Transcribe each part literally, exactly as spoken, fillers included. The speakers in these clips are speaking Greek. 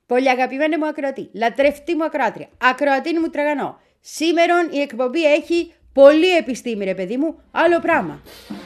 Πολύ αγαπημένη μου ακροατή, λατρευτή μου ακροάτρια, ακροατίνη μου τραγανό. Σήμερα η εκπομπή έχει πολύ επιστήμη, ρε παιδί μου, άλλο πράγμα.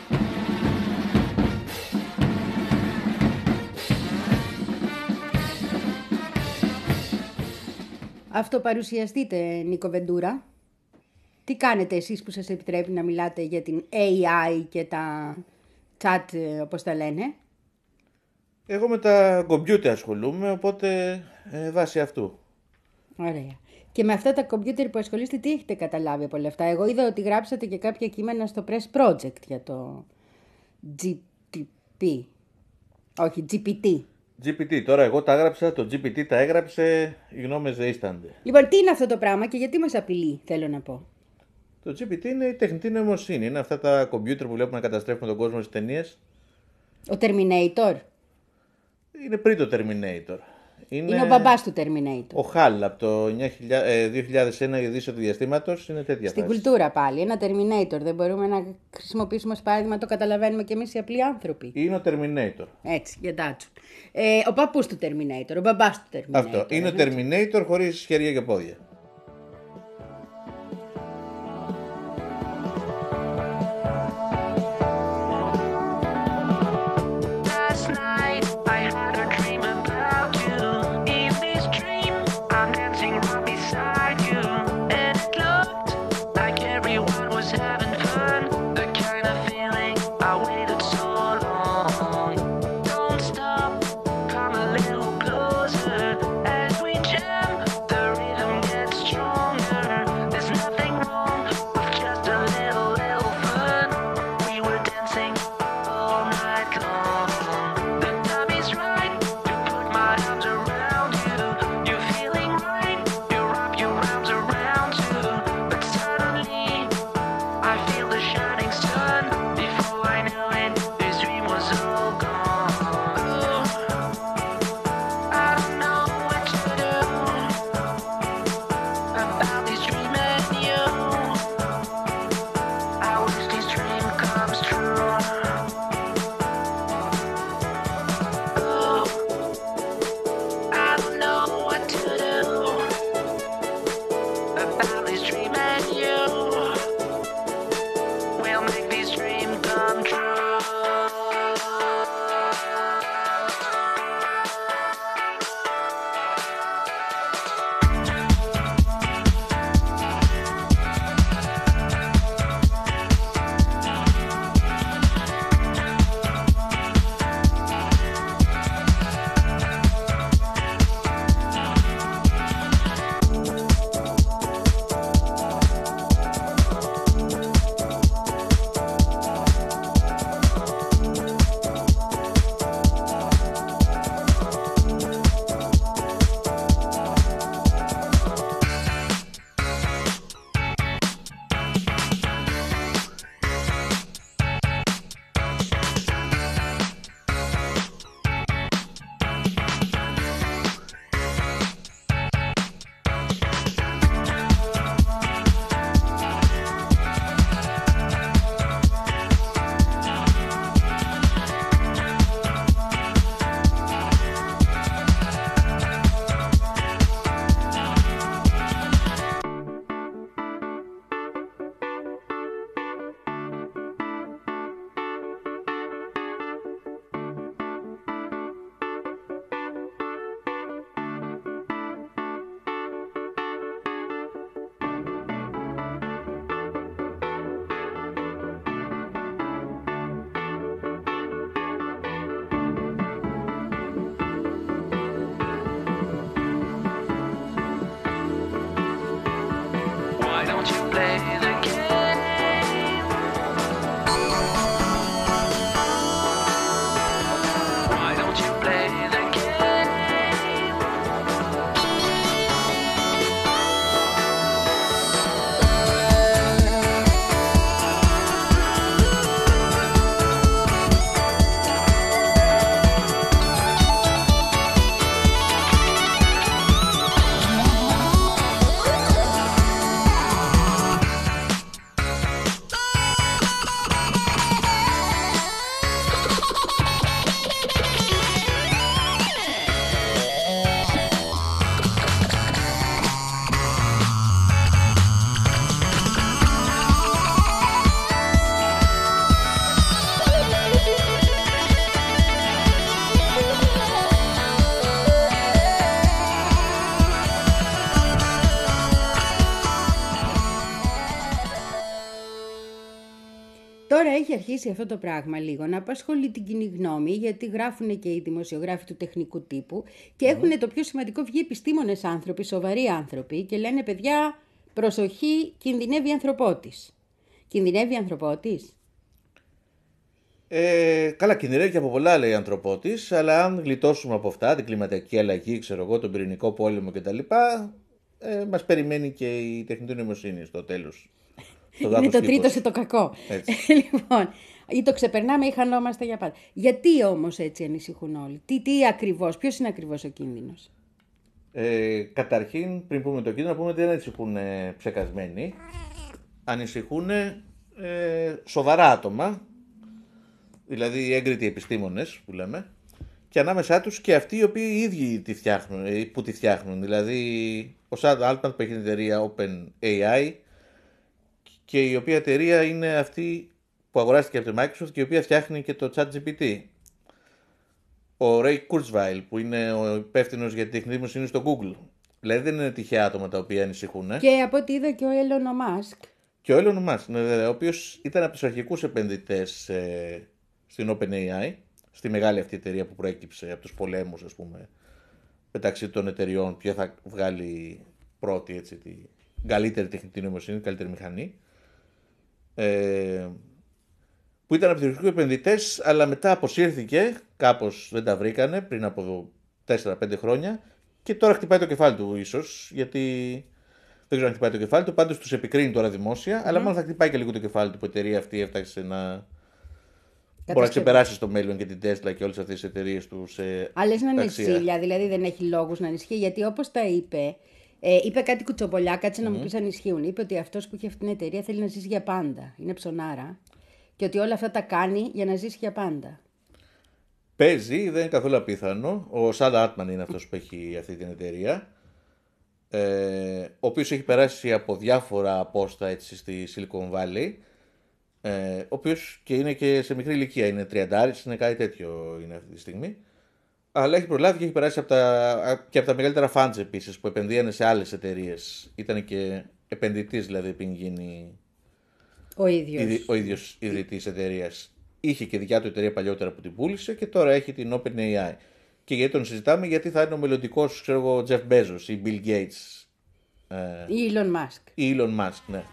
Αυτοπαρουσιαστείτε, Νίκο Βεντούρα. Τι κάνετε εσείς που σας επιτρέπει να μιλάτε για την έι άι και τα chat, όπως τα λένε? Εγώ με τα κομπιούτερ ασχολούμαι, οπότε ε, βάσει αυτού. Ωραία. Και με αυτά τα κομπιούτερ που ασχολείστε, τι έχετε καταλάβει από όλα αυτά? Εγώ είδα ότι γράψατε και κάποια κείμενα στο Press Project για το τζι τι πι. Όχι, τζι πι τι. τζι πι τι, τώρα εγώ τα έγραψα, το τζι πι τι τα έγραψε, οι γνώμες δεν ίστανται. Λοιπόν, τι είναι αυτό το πράγμα και γιατί μας απειλεί, θέλω να πω. Το τζι πι τι είναι η τεχνητή νοημοσύνη. Είναι αυτά τα κομπιούτερ που βλέπουμε να καταστρέφουν τον κόσμο στις ταινίες. Ο Terminator. Είναι πριν το Terminator. Είναι, είναι ο μπαμπάς του Terminator. Ο Χαλ από το δύο χιλιάδες ένα, η Οδύσσεια του Διαστήματος, είναι τέτοια Στην φάση. κουλτούρα πάλι. Ένα Terminator. Δεν μπορούμε να χρησιμοποιήσουμε ως παράδειγμα, το καταλαβαίνουμε κι εμείς οι απλοί άνθρωποι. Είναι ο Terminator. Έτσι, για τάτσου. Ε, ο παππούς του Terminator, ο μπαμπάς του Terminator. Αυτό. Είναι ο Terminator χωρίς χέρια και πόδια. τώρα έχει αρχίσει αυτό το πράγμα λίγο να απασχολεί την κοινή γνώμη, γιατί γράφουν και οι δημοσιογράφοι του τεχνικού τύπου και έχουν mm. το πιο σημαντικό, βγει επιστήμονες άνθρωποι, σοβαροί άνθρωποι και λένε παιδιά, προσοχή, κινδυνεύει η ανθρωπότης. Κινδυνεύει η ανθρωπότης. Ε, καλά, κινδυνεύει και από πολλά, λέει η ανθρωπότης, αλλά αν γλιτώσουμε από αυτά, την κλιματική αλλαγή, ξέρω εγώ, τον πυρηνικό πόλεμο κτλ., ε, μας περιμένει και η τεχνητή νοημοσύνη στο τέλος. Είναι το τρίτο σε το κακό. Λοιπόν, ή το ξεπερνάμε ή χανόμαστε για πάντα. Γιατί όμως έτσι ανησυχούν όλοι? Τι, τι ακριβώς, ποιος είναι ακριβώς ο κίνδυνος? Ε, καταρχήν, πριν πούμε το κίνδυνο, να πούμε ότι δεν ανησυχούν ε, ψεκασμένοι. Ανησυχούν ε, σοβαρά άτομα, δηλαδή έγκριτοι επιστήμονες που λέμε, και ανάμεσά τους και αυτοί οι οποίοι οι ίδιοι τη φτιάχνουν, που τη φτιάχνουν. Δηλαδή ο Sam Altman που έχει την εταιρεία OpenAI, και η οποία εταιρεία είναι αυτή που αγοράστηκε από τη Microsoft και η οποία φτιάχνει και το ChatGPT. Ο Ray Kurzweil που είναι ο υπεύθυνος για τη τεχνητή νοημοσύνη στο Google. Δηλαδή δεν είναι τυχαία άτομα τα οποία ανησυχούν. Ε? Και από ό,τι είδα και ο Elon Musk. Και ο Elon Musk, ναι, ο οποίος ήταν από τους αρχικούς επενδυτές ε, στην OpenAI, στη μεγάλη αυτή εταιρεία που προέκυψε από τους πολέμους, ας πούμε, μεταξύ των εταιριών, ποια θα βγάλει πρώτη, έτσι, τη καλύτερη τεχνητή νοημοσύνη, καλύτερη μηχανή. Ε, που ήταν από τους αρχικούς επενδυτές, αλλά μετά αποσύρθηκε, κάπως δεν τα βρήκανε πριν από τέσσερα πέντε χρόνια και τώρα χτυπάει το κεφάλι του ίσως, γιατί δεν ξέρω αν χτυπάει το κεφάλι του, πάντως τους επικρίνει τώρα δημόσια, mm. αλλά μάλλον θα χτυπάει και λίγο το κεφάλι του που η εταιρεία αυτή έφτασε να μπορεί να ξεπεράσει στο μέλλον και την Tesla και όλες αυτές τις εταιρείες του σε Αλλά να είναι ζήλια, δηλαδή δεν έχει λόγους να ανισχύει, γιατί όπως τα είπε, ε, είπε κάτι κουτσομπολιά, κάτσε mm. να μου πεις αν ισχύουν. Είπε ότι αυτός που έχει αυτή την εταιρεία θέλει να ζήσει για πάντα, είναι ψωνάρα, και ότι όλα αυτά τα κάνει για να ζήσει για πάντα. Παίζει, δεν είναι καθόλου απίθανο. Ο Sam Altman είναι αυτός που έχει αυτή την εταιρεία, ε, ο οποίος έχει περάσει από διάφορα απόστα έτσι, στη Silicon Valley, ε, ο οποίος και είναι και σε μικρή ηλικία, είναι τριαντάρης, είναι κάτι τέτοιο είναι αυτή τη στιγμή, αλλά έχει προλάβει και έχει περάσει από τα, και από τα μεγαλύτερα funds επίσης που επενδύανε σε άλλες εταιρείες. Ήταν και επενδυτής δηλαδή πριν γίνει ο ίδιος, ιδι, ο ίδιος ιδρυτής εταιρείας. Είχε και δικιά του εταιρεία παλιότερα που την πούλησε και τώρα έχει την OpenAI. Και γιατί τον συζητάμε? Γιατί θα είναι ο μελλοντικός, ξέρω εγώ, Jeff Bezos ή Bill Gates. Ή Elon Musk. Ή Elon Musk, ναι.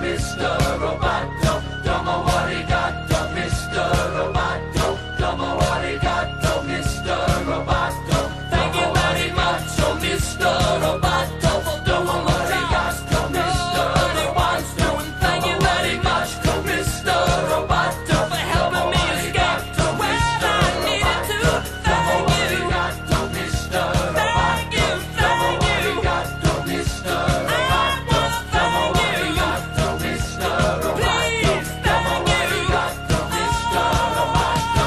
Mister Roboto, domo arigato, Mister Roboto, domo arigato, Mister Roboto. Thank you very much, oh Mister Roboto, domo arigato, Mister Roboto. Thank you very much, oh Mister Roboto, for helping me escape to where I needed to. Thank you, Mister Thank you, thank you, Mister Roboto. Thank you, Mister Roboto. Please, thank you, Mister Roboto.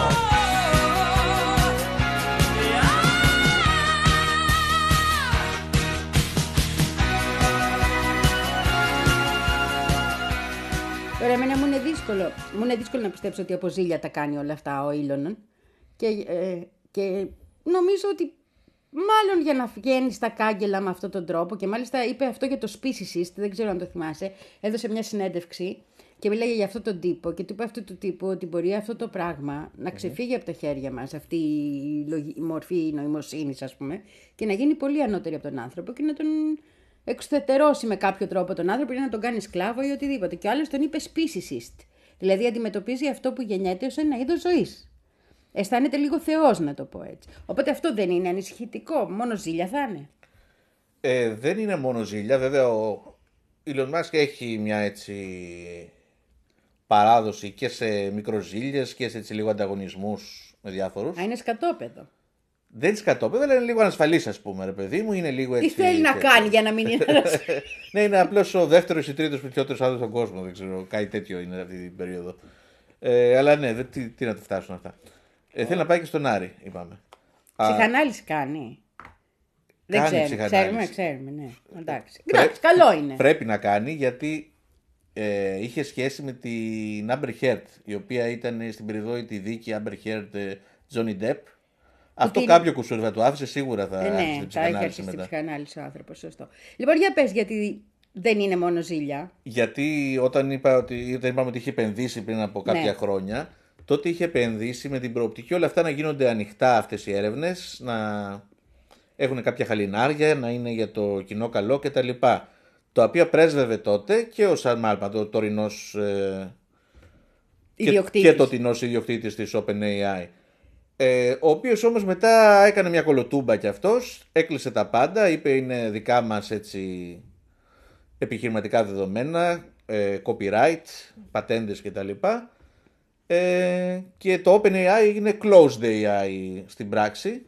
Τώρα, εμένα μου είναι δύσκολο, μου είναι δύσκολο να πιστέψω ότι από ζήλια τα κάνει όλα αυτά ο Ήλον. Και, ε, και νομίζω ότι μάλλον για να βγαίνει στα κάγκελα με αυτόν τον τρόπο, και μάλιστα είπε αυτό για το speciesist, δεν ξέρω αν το θυμάσαι, έδωσε μια συνέντευξη και μίλαγε για αυτόν τον τύπο και του είπε αυτού του τύπου ότι μπορεί αυτό το πράγμα να ξεφύγει από τα χέρια μας, αυτή η, λογι... η μορφή νοημοσύνης, ας πούμε, και να γίνει πολύ ανώτερη από τον άνθρωπο και να τον εξουδετερώσει με κάποιο τρόπο τον άνθρωπο ή να τον κάνει σκλάβο ή οτιδήποτε. Και ο άλλος τον είπε speciesist. Δηλαδή αντιμετωπίζει αυτό που γεννιέται ως ένα είδος ζωής. Αισθάνεται λίγο θεός, να το πω έτσι. Οπότε αυτό δεν είναι ανησυχητικό. Μόνο ζήλια θα είναι. Ε, δεν είναι μόνο ζήλια. Βέβαια ο Elon Musk έχει μια έτσι παράδοση και σε μικροζήλιες και σε έτσι λίγο ανταγωνισμούς με διάφορους. Α, είναι σκατόπεδο. Δεν είναι σκατόπεδο, αλλά είναι λίγο ανασφαλής, ας πούμε, ρε παιδί μου. Είναι λίγο έτσι. Τι θέλει να κάνει για να μην είναι ανασφαλής. Ναι, είναι απλώς ο δεύτερος ή τρίτος πληθιότερος άνθρωπος στον κόσμο. Δεν ξέρω, κάτι τέτοιο είναι αυτή την περίοδο. Ε, αλλά ναι, δεν, τι, τι να του φτάσουν αυτά. Ε, θέλει να πάει και στον Άρη, είπαμε. Ψυχανάλυση κάνει. Δεν Κάνει ξέρουμε, ξέρουμε, ξέρουμε, ναι. Εντάξει. Πρέ... Εντάξει, καλό είναι. Πρέπει να κάνει, γιατί ε, είχε σχέση με την Amber Heard, η οποία ήταν στην περιβόητη δίκη Amber Heard ε, Johnny Depp. Αυτό την... κάποιο κουσούρι θα του άφησε, σίγουρα θα ε, ναι, άρχισε την ψυχανάλυση θα έχει αρχίσει μετά. την ψυχανάλυση ο άνθρωπος, σωστό. Λοιπόν, για πες, γιατί δεν είναι μόνο ζήλια. Γιατί όταν, είπα ότι, όταν είπαμε ότι είχε επενδύσει πριν από κάποια Ναι. χρόνια, τότε είχε επενδύσει με την προοπτική όλα αυτά να γίνονται ανοιχτά αυτές οι έρευνες, να έχουν κάποια χαλινάρια, να είναι για το κοινό καλό κτλ. Το οποία πρέσβευε τότε και ο Σαν Μάλμα, το τωρινός ε, και, και το τωρινός ιδιοκτήτης της OpenAI. Ε, ο οποίος όμως μετά έκανε μια κολοτούμπα κι αυτός, έκλεισε τα πάντα, είπε είναι δικά μας έτσι επιχειρηματικά δεδομένα, ε, copyright, πατέντες κτλ. Ε, και το OpenAI έγινε closed έι άι στην πράξη,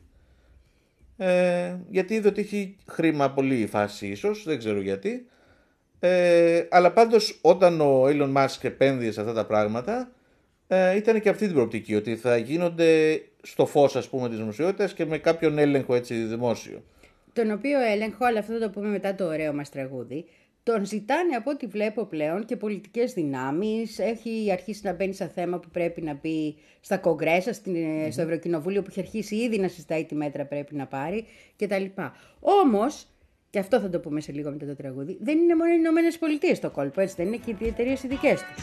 ε, γιατί είδε ότι έχει χρήμα πολύ η φάση ίσως, δεν ξέρω γιατί. Ε, αλλά πάντως όταν ο Elon Musk επένδυε σε αυτά τα πράγματα, ε, ήταν και αυτή την προοπτική, ότι θα γίνονται στο φως, ας πούμε, της δημοσιότητας και με κάποιον έλεγχο έτσι δημόσιο. Τον οποίο έλεγχο, αλλά αυτό θα το πούμε μετά το ωραίο μας τραγούδι, τον ζητάνε από ό,τι βλέπω πλέον και πολιτικές δυνάμεις. Έχει αρχίσει να μπαίνει σε θέμα που πρέπει να μπει στα κογκρέσα, στην, mm-hmm. στο Ευρωκοινοβούλιο, που έχει αρχίσει ήδη να συζητάει τι μέτρα πρέπει να πάρει κτλ. Όμως, και αυτό θα το πούμε σε λίγο μετά το τραγούδι, δεν είναι μόνο οι Ηνωμένες Πολιτείες στο κόλπο, έτσι δεν είναι, και οι εταιρείες οι δικές τους.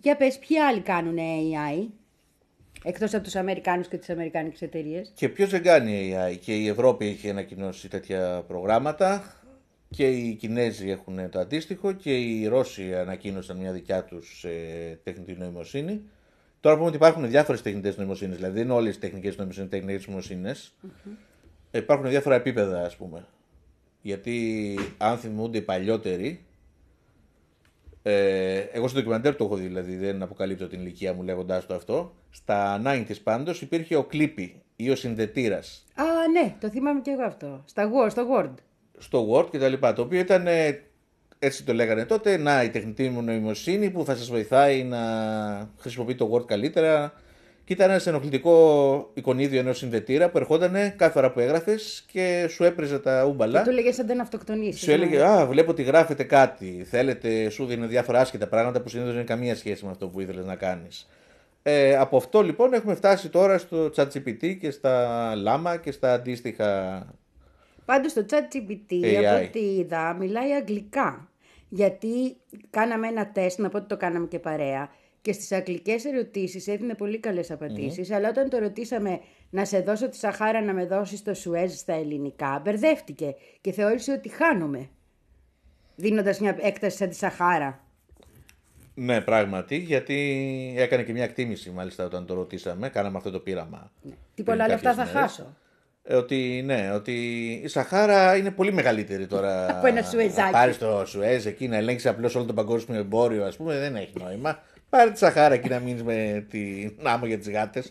Για πες, ποιοι άλλοι κάνουν έι άι, εκτός από τους Αμερικάνους και τις Αμερικάνικες εταιρείες? Και ποιος δεν κάνει έι άι. Και η Ευρώπη έχει ανακοινώσει τέτοια προγράμματα και οι Κινέζοι έχουν το αντίστοιχο και οι Ρώσοι ανακοίνωσαν μια δικιά τους ε, τεχνητή νοημοσύνη. Τώρα πούμε ότι υπάρχουν διάφορες τεχνητές νοημοσύνες, δηλαδή δεν είναι όλες οι τεχνικές νοημοσύνες τεχνητές νοημοσύνες. Mm-hmm. Ε, υπάρχουν διάφορα επίπεδα, ας πούμε. Γιατί αν θυμούνται οι παλιότεροι, ε, εγώ στο ντοκιμαντέρ το έχω δει, δηλαδή δεν αποκαλύπτω την ηλικία μου λέγοντάς το αυτό. Στα ενενήντα πάντως υπήρχε ο Clippy ή ο συνδετήρας. Α, ναι, το θυμάμαι και εγώ αυτό. Στα Word, στο Word. Στο Word και τα λοιπά, το οποίο ήταν, έτσι το λέγανε τότε, να, η τεχνητή νοημοσύνη που θα σας βοηθάει να χρησιμοποιείτε το Word καλύτερα. Και ήταν ένα ενοχλητικό εικονίδιο ενός συνδετήρα που ερχόταν κάθε φορά που έγραφες και σου έπριζε τα ούμπαλα. Και του έλεγε σαν δεν αυτοκτονήσεις. Σου έλεγε, α, βλέπω ότι γράφετε κάτι. Θέλετε, σου δίνει διάφορα άσχετα πράγματα που συνήθως δεν είναι καμία σχέση με αυτό που ήθελες να κάνεις. Ε, από αυτό λοιπόν έχουμε φτάσει τώρα στο ChatGPT και στα Llama και στα αντίστοιχα. Πάντως το ChatGPT, από ό,τι είδα, μιλάει αγγλικά. Γιατί κάναμε ένα τεστ, να πω ότι το κάναμε και παρέα, και στις αγγλικές ερωτήσεις έδινε πολύ καλές απαντήσεις, mm-hmm. αλλά όταν το ρωτήσαμε να σε δώσω τη Σαχάρα να με δώσεις το Σουέζ στα ελληνικά, μπερδεύτηκε και θεώρησε ότι χάνομαι, δίνοντας μια έκταση σαν τη Σαχάρα. Ναι, πράγματι, γιατί έκανε και μια εκτίμηση μάλιστα όταν το ρωτήσαμε, κάναμε αυτό το πείραμα. Ναι. Τι πολλά λεφτά θα μέρες. χάσω. Ότι ναι, ότι η Σαχάρα είναι πολύ μεγαλύτερη τώρα. Από ένα Σουεζάκι. Πάρει το Σουέζ εκεί να ελέγξει απλώς όλο το παγκόσμιο εμπόριο, ας πούμε, δεν έχει νόημα. Πάρε τη Σαχάρα εκεί να μείνει με την άμμο για τις γάτες.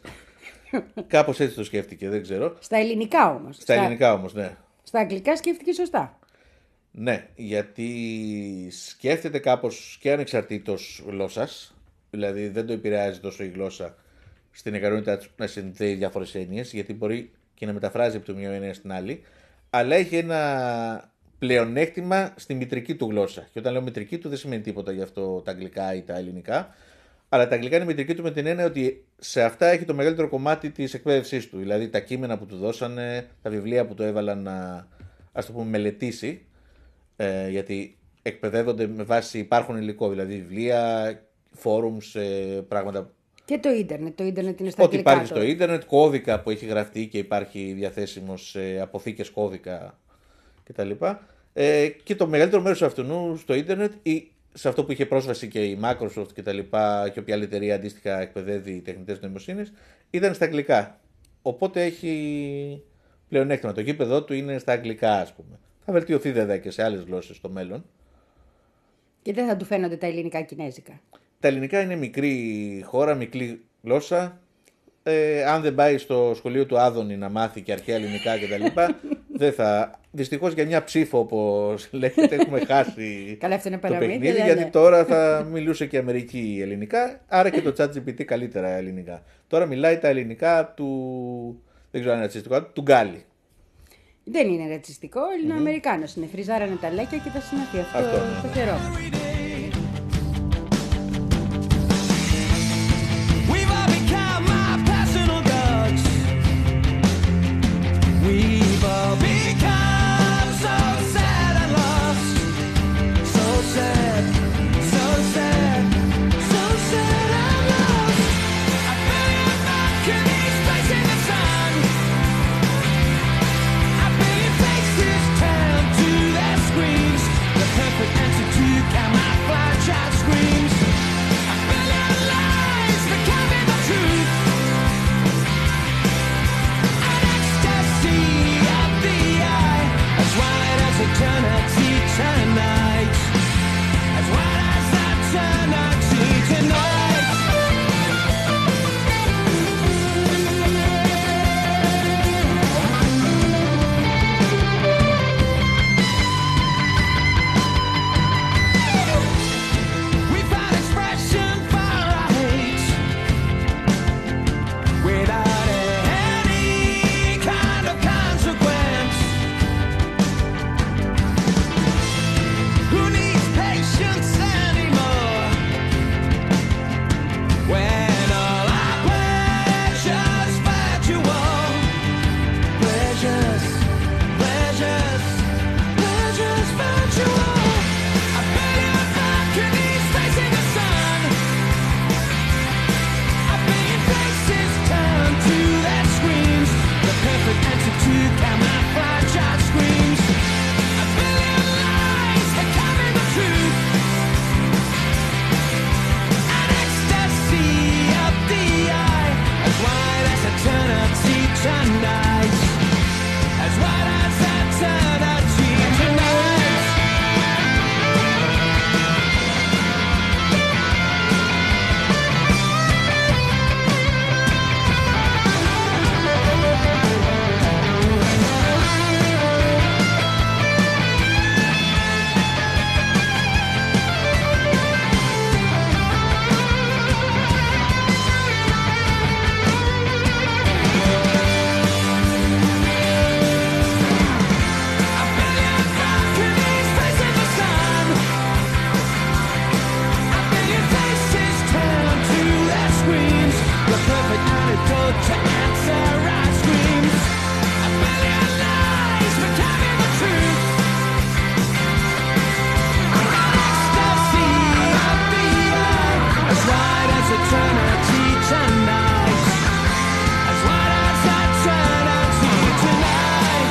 Κάπως έτσι το σκέφτηκε, δεν ξέρω. Στα ελληνικά όμως. Στα, στα ελληνικά όμως, ναι. Στα αγγλικά σκέφτηκε σωστά. Ναι, γιατί σκέφτεται κάπως και ανεξαρτήτως γλώσσας. Δηλαδή δεν το επηρεάζει τόσο η γλώσσα στην ικανότητα να συνδέει διάφορες έννοιες, γιατί μπορεί και να μεταφράζει από το μία έννοια στην άλλη, αλλά έχει ένα πλεονέκτημα στη μητρική του γλώσσα. Και όταν λέω μητρική του δεν σημαίνει τίποτα γι' αυτό τα αγγλικά ή τα ελληνικά, αλλά τα αγγλικά είναι μητρική του με την έννοια ότι σε αυτά έχει το μεγαλύτερο κομμάτι της εκπαίδευσής του. Δηλαδή τα κείμενα που του δώσανε, τα βιβλία που του έβαλαν να, ας το πούμε, μελετήσει, ε, γιατί εκπαιδεύονται με βάση υπάρχουν υλικό, δηλαδή βιβλία, forums, ε, πράγματα. Και το ίντερνετ, το ίντερνετ είναι στα Ό,τι αγγλικά. υπάρχει στο ίντερνετ, κώδικα που έχει γραφτεί και υπάρχει διαθέσιμο σε αποθήκες κώδικα κτλ. Ε, και το μεγαλύτερο μέρος αυτού στο ίντερνετ ή σε αυτό που είχε πρόσβαση και η Microsoft κτλ. Και όποια άλλη εταιρεία αντίστοιχα εκπαιδεύει τεχνητές νοημοσύνες, ήταν στα αγγλικά. Οπότε έχει πλεονέκτημα. Το γήπεδο του είναι στα αγγλικά, ας πούμε. Θα βελτιωθεί βέβαια και σε άλλες γλώσσες στο μέλλον. Και δεν θα του φαίνονται τα ελληνικά κινέζικα. Τα ελληνικά είναι μικρή χώρα, μικρή γλώσσα. Ε, αν δεν πάει στο σχολείο του Άδωνη να μάθει και αρχαία ελληνικά κτλ. δεν θα. Δυστυχώς για μια ψήφο, όπως λέγεται, έχουμε χάσει Καλά, αυτό είναι το παραμύθι, παιχνίδι. ναι. Γιατί τώρα θα μιλούσε και η Αμερική ελληνικά, άρα και το ChatGPT καλύτερα ελληνικά. Τώρα μιλάει τα ελληνικά του. Δεν ξέρω αν είναι ρατσιστικό, του Γκάλι. Δεν είναι ρατσιστικό, είναι mm-hmm. Αμερικάνος. Είναι φριζάρανε τα λέκια και τα συναφή. Αυτό, Αυτό το χαιρό. We've all become my personal gods. We've all become so sad and lost. So sad, so sad, so sad and lost. A billion Mercury's facing the sun. A billion faces turn to their screens. The perfect answer to come tonight, as wide as eternity tonight. To answer our screams, a billion lies becoming the truth. An ecstasy of the earth, as wide as eternity tonight, as wide as eternity tonight.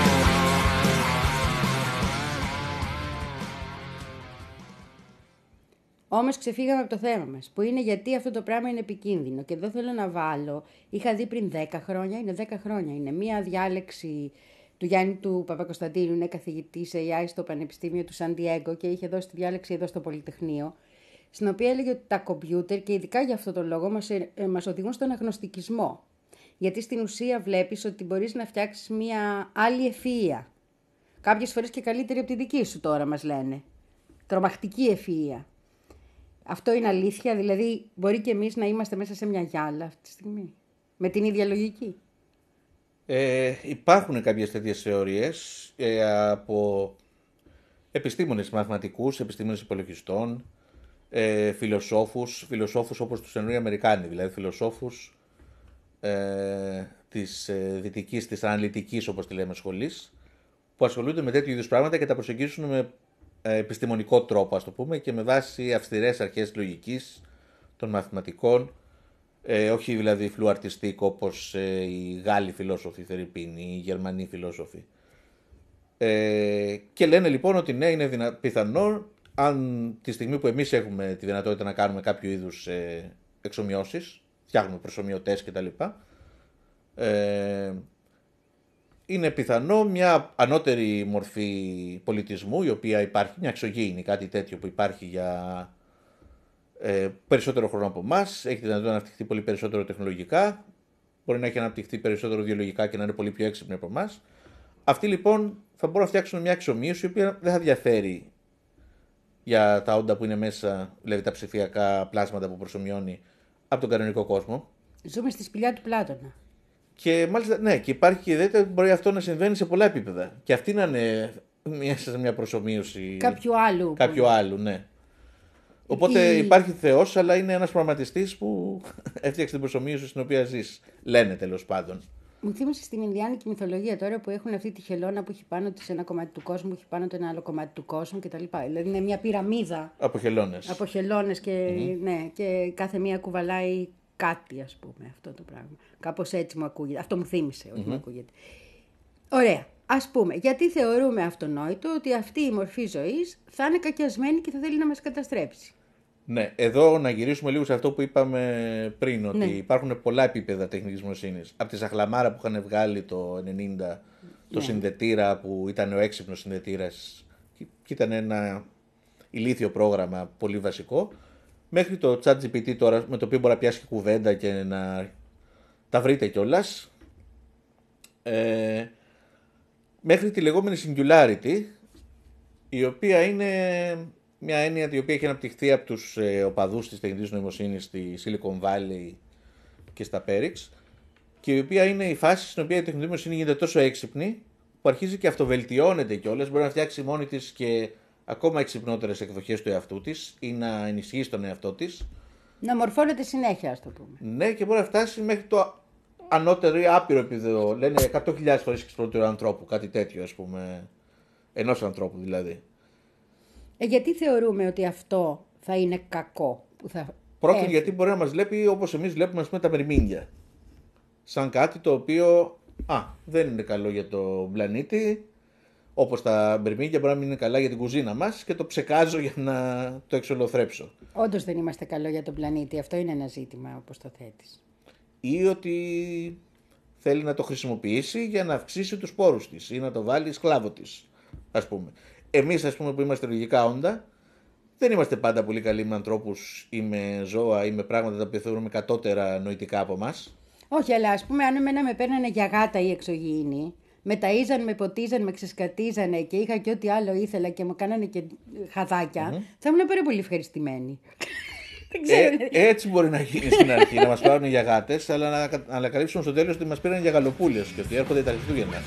Όμως ξεφύγαμε από το θέμα μας, που είναι γιατί αυτό το πράγμα είναι επικίνδυνο. Και εδώ θέλω να βάλω, είχα δει πριν δέκα χρόνια, είναι δέκα χρόνια, είναι μία διάλεξη του Γιάννη του Παπακοσταντίνου, είναι καθηγητής έι άι στο Πανεπιστήμιο του Σαν Διέγκο και είχε δώσει τη διάλεξη εδώ στο Πολυτεχνείο, στην οποία έλεγε ότι τα κομπιούτερ, και ειδικά για αυτό το λόγο, μας, ε, μας οδηγούν στον αγνωστικισμό. Γιατί στην ουσία βλέπεις ότι μπορείς να φτιάξεις μία άλλη ευφυΐα. Κάποιες φορές και καλύτερη από τη δική σου τώρα μας λένε. Τρομακτική ευφυΐα. Αυτό είναι αλήθεια, δηλαδή μπορεί και εμείς να είμαστε μέσα σε μια γυάλα αυτή τη στιγμή, με την ίδια λογική. Ε, υπάρχουν κάποιες τέτοιες θεωρίες ε, από επιστήμονες μαθηματικούς, επιστήμονες υπολογιστών, ε, φιλοσόφους, φιλοσόφους όπως τους εννοεί οι Αμερικάνοι, δηλαδή φιλοσόφους ε, της ε, δυτικής, της αναλυτικής όπως τη λέμε σχολής, που ασχολούνται με τέτοιου είδους πράγματα και τα προσεγγίσουν με επιστημονικό τρόπο, ας το πούμε, και με βάση αυστηρές αρχές λογικής των μαθηματικών, ε, όχι δηλαδή φλουαρτιστικ όπως ε, οι Γάλλοι φιλόσοφοι Φερρυπίνοι, οι Γερμανοί φιλόσοφοι. Ε, και λένε λοιπόν ότι ναι, είναι δυνα... πιθανό, αν τη στιγμή που εμείς έχουμε τη δυνατότητα να κάνουμε κάποιο είδους ε, εξομοιώσεις, φτιάχνουμε προσομοιωτές κτλ., ε, είναι πιθανό μια ανώτερη μορφή πολιτισμού, η οποία υπάρχει, μια εξωγήινη, κάτι τέτοιο που υπάρχει για ε, περισσότερο χρόνο από εμάς, έχει τη δυνατότητα να αναπτυχθεί πολύ περισσότερο τεχνολογικά, μπορεί να έχει αναπτυχθεί περισσότερο βιολογικά και να είναι πολύ πιο έξυπνη από εμάς. Αυτοί λοιπόν θα μπορούν να φτιάξουν μια εξομοίωση, η οποία δεν θα διαφέρει για τα όντα που είναι μέσα, δηλαδή τα ψηφιακά πλάσματα που προσομοιώνει, από τον κανονικό κόσμο. Ζούμε στη σπηλιά του Πλάτωνα. Και μάλιστα, ναι, και υπάρχει και ιδέα ότι μπορεί αυτό να συμβαίνει σε πολλά επίπεδα. Και αυτή να είναι μια, σε μια προσομοίωση Κάποιου άλλου. Κάποιου άλλου, ναι. Οπότε Η... υπάρχει Θεός, αλλά είναι ένας προγραμματιστής που έφτιαξε την προσομοίωση στην οποία ζεις. Λένε τέλος πάντων. Μου θύμισε στην Ινδιάνικη μυθολογία τώρα που έχουν αυτή τη χελώνα που έχει πάνω της ένα κομμάτι του κόσμου, που έχει πάνω το ένα άλλο κομμάτι του κόσμου κτλ. Δηλαδή είναι μια πυραμίδα. Από χελώνες. Από χελώνες και, Mm-hmm. ναι, και κάθε μία κουβαλάει κάτι, ας πούμε, αυτό το πράγμα. Κάπως έτσι μου ακούγεται. Αυτό μου θύμισε, όχι mm-hmm. μου ακούγεται. Ωραία. Ας πούμε, γιατί θεωρούμε αυτονόητο ότι αυτή η μορφή ζωής θα είναι κακιασμένη και θα θέλει να μας καταστρέψει. Ναι, εδώ να γυρίσουμε λίγο σε αυτό που είπαμε πριν, ότι ναι. υπάρχουν πολλά επίπεδα τεχνικής νοημοσύνης. Από τη Σαχλαμάρα που είχαν βγάλει το ενενήντα, το ναι. συνδετήρα που ήταν ο έξυπνος συνδετήρας και ήταν ένα ηλίθιο πρόγραμμα πολύ βασικό, μέχρι το ChatGPT τώρα, με το οποίο μπορεί να πιάσει κουβέντα και να τα βρείτε κιόλας, ε, μέχρι τη λεγόμενη Singularity, η οποία είναι μια έννοια η οποία έχει αναπτυχθεί από τους ε, οπαδούς της τεχνητής νοημοσύνης στη Silicon Valley και στα Perix, και η οποία είναι η φάση στην οποία η τεχνητή νοημοσύνη γίνεται τόσο έξυπνη που αρχίζει και αυτοβελτιώνεται κιόλας, μπορεί να φτιάξει μόνη της και ακόμα εξυπνότερες εκδοχές του εαυτού της ή να ενισχύσει τον εαυτό της. Να μορφώνεται συνέχεια, ας το πούμε. Ναι, και μπορεί να φτάσει μέχρι το ανώτερο ή άπειρο επίπεδο. Λένε εκατό χιλιάδες φορές εξυπνότερο ανθρώπου, κάτι τέτοιο, ας πούμε. Ενός ανθρώπου δηλαδή. Ε, γιατί θεωρούμε ότι αυτό θα είναι κακό που θα... Πρώτον, γιατί μπορεί να μας βλέπει όπως εμείς βλέπουμε, ας πούμε, τα μερμήνια. Σαν κάτι το οποίο α, δεν είναι καλό για το πλανήτη, όπως τα μερμήνια μπορεί να μην είναι καλά για την κουζίνα μας και το ψεκάζω για να το εξολοθρέψω. Όντως δεν είμαστε καλό για τον πλανήτη, αυτό είναι ένα ζήτημα όπως το θέτεις. Ή ότι θέλει να το χρησιμοποιήσει για να αυξήσει τους σπόρους της ή να το βάλει σκλάβο της, ας πούμε. Εμείς, ας πούμε, που είμαστε λογικά όντα, δεν είμαστε πάντα πολύ καλοί με ανθρώπους ή με ζώα ή με πράγματα τα οποία θεωρούμε κατώτερα νοητικά από εμάς. Όχι, αλλά ας πούμε, αν εμένα με παίρνανε για γάτα ή εξωγήινη, με ταΐζαν, με ποτίζαν, με ξεσκατίζανε και είχα και ό,τι άλλο ήθελα και μου κάνανε και χαδάκια, mm-hmm. θα ήμουν πάρα πολύ ευχαριστημένη. Δεν ξέρω. Ε, έτσι μπορεί να γίνει στην αρχή, να μας πάρουν για γάτες, αλλά να ανακαλύψουν στο τέλος ότι μας πήραν για γαλοπούλες και ότι έρχονται τα Χριστούγεννα.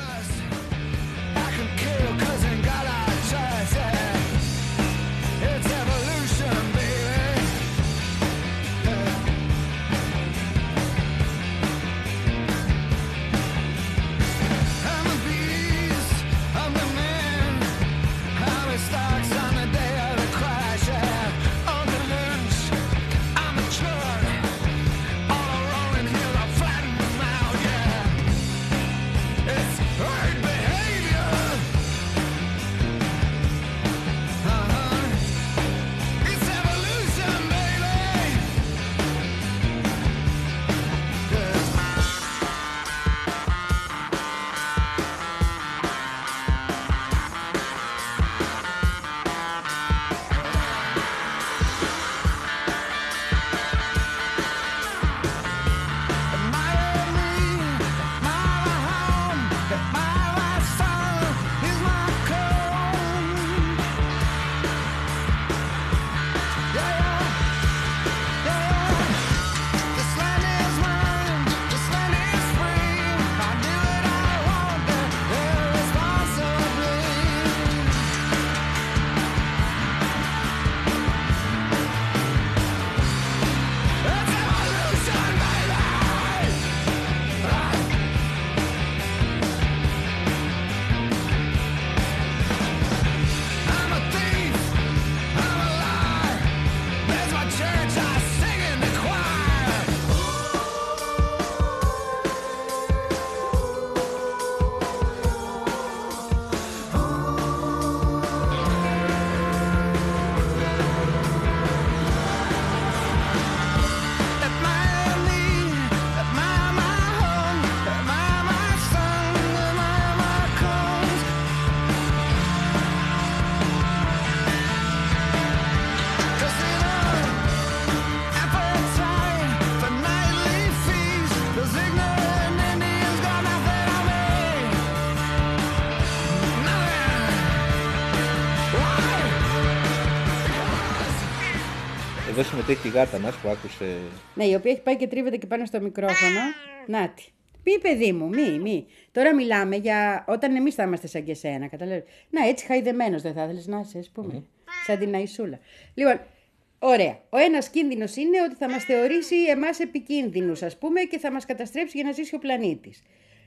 Εδώ συμμετέχει η γάτα μας που άκουσε. Ναι, η οποία έχει πάει και τρίβεται και πάνω στο μικρόφωνο. Νάτι. Μη, παιδί μου, μη, μη. Τώρα μιλάμε για όταν εμείς θα είμαστε σαν και εσένα. Καταλαβαίνεις. Να, έτσι χαϊδεμένος δεν θα ήθελες να είσαι, ας πούμε. Mm-hmm. Σαν την Αϊσούλα. Λοιπόν, ωραία. Ο ένας κίνδυνος είναι ότι θα μας θεωρήσει εμάς επικίνδυνους, ας πούμε, και θα μας καταστρέψει για να ζήσει ο πλανήτης.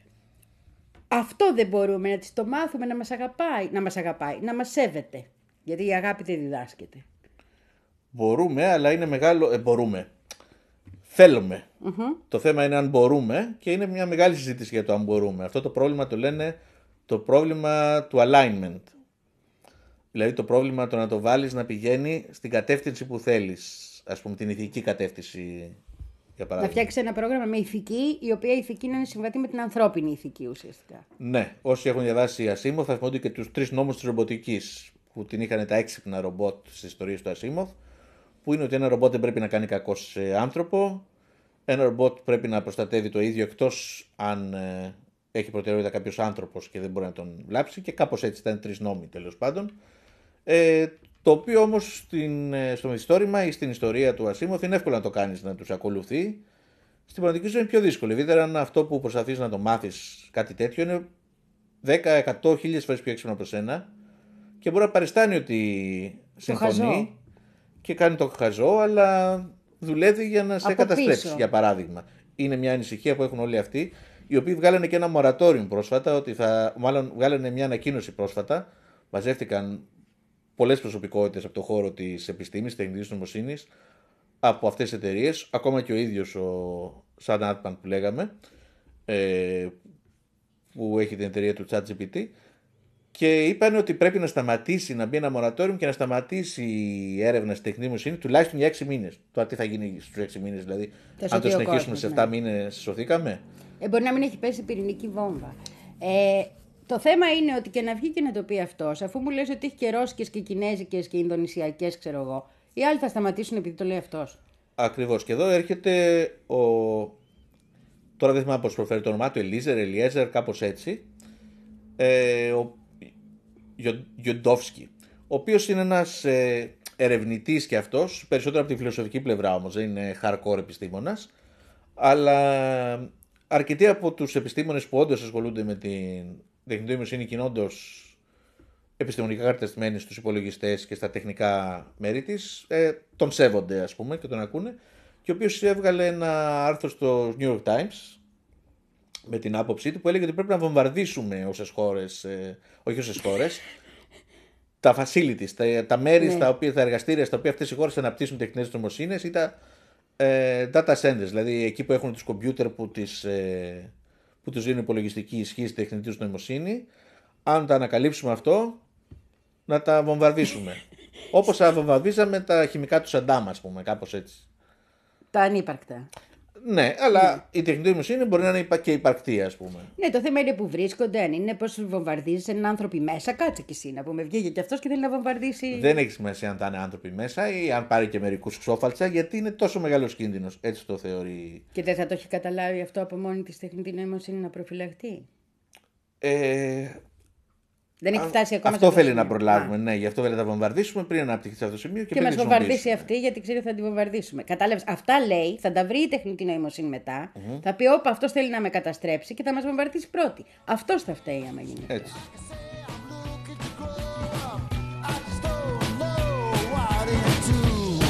Αυτό δεν μπορούμε να της το μάθουμε να μας αγαπάει, να μας αγαπάει, να μας σέβεται. Γιατί η αγάπη δεν διδάσκεται. Μπορούμε, αλλά είναι μεγάλο. Ε, μπορούμε. Θέλουμε. Mm-hmm. Το θέμα είναι αν μπορούμε και είναι μια μεγάλη συζήτηση για το αν μπορούμε. Αυτό το πρόβλημα το λένε το πρόβλημα του alignment. Δηλαδή το πρόβλημα το να το βάλεις να πηγαίνει στην κατεύθυνση που θέλεις. Ας πούμε την ηθική κατεύθυνση. Για παράδειγμα. Να φτιάξει ένα πρόγραμμα με ηθική, η οποία ηθική είναι συμβατή με την ανθρώπινη ηθική ουσιαστικά. Ναι, όσοι έχουν διαβάσει Ασίμωθ θα θυμούνται και τους τρεις νόμους της ρομποτικής που την είχαν τα έξυπνα ρομπότ στις ιστορίες του Ασίμωθ. Που είναι ότι ένα ρομπότ δεν πρέπει να κάνει κακό σε άνθρωπο, ένα ρομπότ πρέπει να προστατεύει το ίδιο εκτός αν ε, έχει προτεραιότητα κάποιος άνθρωπος και δεν μπορεί να τον βλάψει, και κάπως έτσι ήταν τρεις νόμοι τέλος πάντων. Ε, το οποίο όμως στην, στο μυθιστόρημα ή στην ιστορία του Ασίμωθ είναι εύκολο να το κάνεις να τους ακολουθεί. Στην πραγματική ζωή είναι πιο δύσκολο. Ιδιαίτερα αν αυτό που προσπαθείς να το μάθεις κάτι τέτοιο είναι δέκα, εκατό, χίλιες φορές πιο έξυπνο από σένα και μπορεί να παριστάνει ότι συμφωνεί και κάνει το χαζό, αλλά δουλεύει για να σε από καταστρέψει, πίσω. Για παράδειγμα. Είναι μια ανησυχία που έχουν όλοι αυτοί, οι οποίοι βγάλανε και ένα μορατόριο πρόσφατα, ότι θα, μάλλον βγάλανε μια ανακοίνωση πρόσφατα, μαζεύτηκαν πολλές προσωπικότητες από το χώρο της επιστήμης, της τεχνητής νοημοσύνης, από αυτές τις εταιρείες, ακόμα και ο ίδιος ο Σαν Άτμαν που λέγαμε, ε, που έχει την εταιρεία του ChatGPT, και είπαν ότι πρέπει να σταματήσει να μπει ένα μορατόριο και να σταματήσει η έρευνα στη τεχνητή νοημοσύνη τουλάχιστον για έξι μήνες. Τώρα τι θα γίνει στους έξι μήνες, δηλαδή, θα αν το συνεχίσουμε κόσμος, σε επτά ναι. μήνες, σωθήκαμε. Ε, μπορεί να μην έχει πέσει πυρηνική βόμβα. Ε, το θέμα είναι ότι και να βγει και να το πει αυτός, αφού μου λες ότι έχει και ρώσικες και κινέζικες και ινδονησιακές, ξέρω εγώ, οι άλλοι θα σταματήσουν επειδή το λέει αυτός. Ακριβώς. Και εδώ έρχεται ο. Τώρα δεν θυμάμαι πώς προφέρει το όνομά του, Ελίζερ, Ελιέζερ, κάπως έτσι. Ε, ο Γιοντόφσκι. Ο οποίος είναι ένας ε, ερευνητής και αυτός, περισσότερο από τη φιλοσοφική πλευρά όμως, δεν είναι hardcore επιστήμονας. Αλλά αρκετοί από τους επιστήμονες που όντως ασχολούνται με την τεχνητή νοημοσύνη και είναι όντως επιστημονικά κατεστημένοι στους υπολογιστές και στα τεχνικά μέρη της, ε, τον σέβονται ας πούμε και τον ακούνε. Και ο οποίος έβγαλε ένα άρθρο στο New York Times με την άποψή του που έλεγε ότι πρέπει να βομβαρδίσουμε όσες χώρες, ε, όχι όσες χώρες, τα facilities, τα, τα μέρη, Ναι. στα οποία, τα εργαστήρια στα οποία αυτές οι χώρες αναπτύσσουν τεχνητές νοημοσύνες ή τα ε, data centers, δηλαδή εκεί που έχουν τους κομπιούτερ που, τις, ε, που τους δίνουν υπολογιστική ισχύ στη τεχνητή τους νοημοσύνη. Αν τα ανακαλύψουμε αυτό, να τα βομβαρδίσουμε. Όπως θα βομβαρδίζαμε τα χημικά του Σαντάμ, ας πούμε, κάπως έτσι. Τα ανύπαρκτα. Ναι, αλλά η τεχνητή νοημοσύνη μπορεί να είναι υπα- και υπαρκτή, ας πούμε. Ναι, το θέμα είναι που βρίσκονται, αν είναι πώς βομβαρδίζεις έναν άνθρωποι μέσα, κάτσε κι εσύ να πούμε. Βγήκε και αυτός και θέλει να βομβαρδίσει. Δεν έχει σημασία αν θα είναι άνθρωποι μέσα ή αν πάρει και μερικούς ξόφαλτσα, γιατί είναι τόσο μεγάλος κίνδυνος. Έτσι το θεωρεί. Και δεν θα το έχει καταλάβει αυτό από μόνη της τεχνητή νοημοσύνη να προφυλαχτεί. Ε, Δεν έχει φτάσει ακόμα αυτό σε θέλει σημείο. να προλάβουμε, Α. ναι. Γι' αυτό θέλει να τα βομβαρδίσουμε πριν αναπτυχθεί σε αυτό το σημείο και, Και πριν μας τη βομβαρδίσει χρησιμοποιήσουμε. αυτή, γιατί ξέρει ότι θα την βομβαρδίσουμε. Κατάλαβες. Αυτά λέει, θα τα βρει η τεχνητή νοημοσύνη μετά. Mm-hmm. Θα πει: Όπα, αυτό θέλει να με καταστρέψει και θα μας βομβαρδίσει πρώτη. Αυτό θα φταίει άμα γίνει. Έτσι. I just don't know what it do.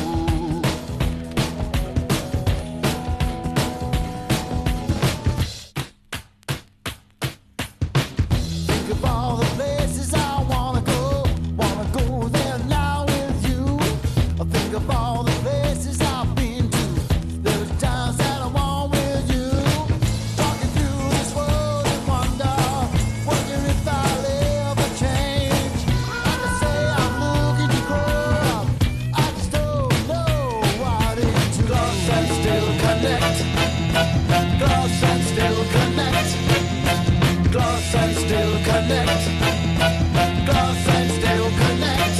Think of all the places I wanna go, wanna go there now with you. I think of all the places I've been to, there's times that I want with you. Walking through this world and wonder, wonder if I'll ever change. I can say I'm looking to grow up, I just don't know what it do. Gloss and still connect, gloss and still connect, gloss and still connect, gloss and still connect.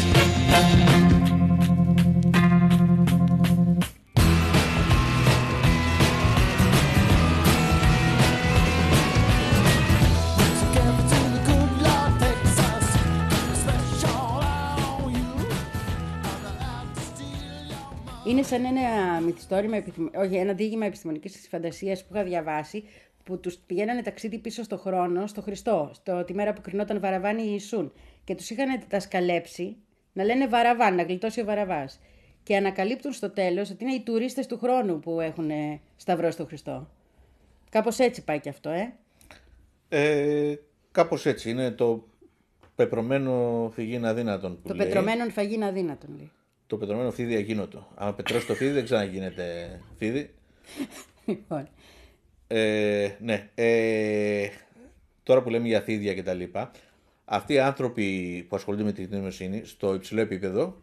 Together to the good Lord takes us, special on you. I'm gonna have to steal your mind. Είναι σαν ένα μυθιστόρημα, επιθυμ... όχι, ένα διήγημα επιστημονικής φαντασίας που είχα διαβάσει, που τους πηγαίνανε ταξίδι πίσω στο χρόνο, στο Χριστό, στο, τη μέρα που κρινόταν Βαραβάνι Ιησούν. Και τους είχαν δασκαλέψει να λένε Βαραβάν, να γλιτώσει ο Βαραβάς. Και ανακαλύπτουν στο τέλος ότι είναι οι τουρίστες του χρόνου που έχουν σταυρώσει τον Χριστό. Κάπως έτσι πάει και αυτό, ε. Ε, κάπως έτσι. Είναι το πεπρωμένο φυγή είναι αδύνατον. Που Το λέει. πετρωμένο φαγί είναι αδύνατον, λέει. Το πετρωμένο φίδι αγίνωτο. Αν πετρώσει το φίδι, δεν ξαναγίνεται φίδι. Λοιπόν. Ε, ναι. Ε, τώρα που λέμε για φίδια και τα λοιπά, αυτοί οι άνθρωποι που ασχολούνται με την νοημοσύνη στο υψηλό επίπεδο,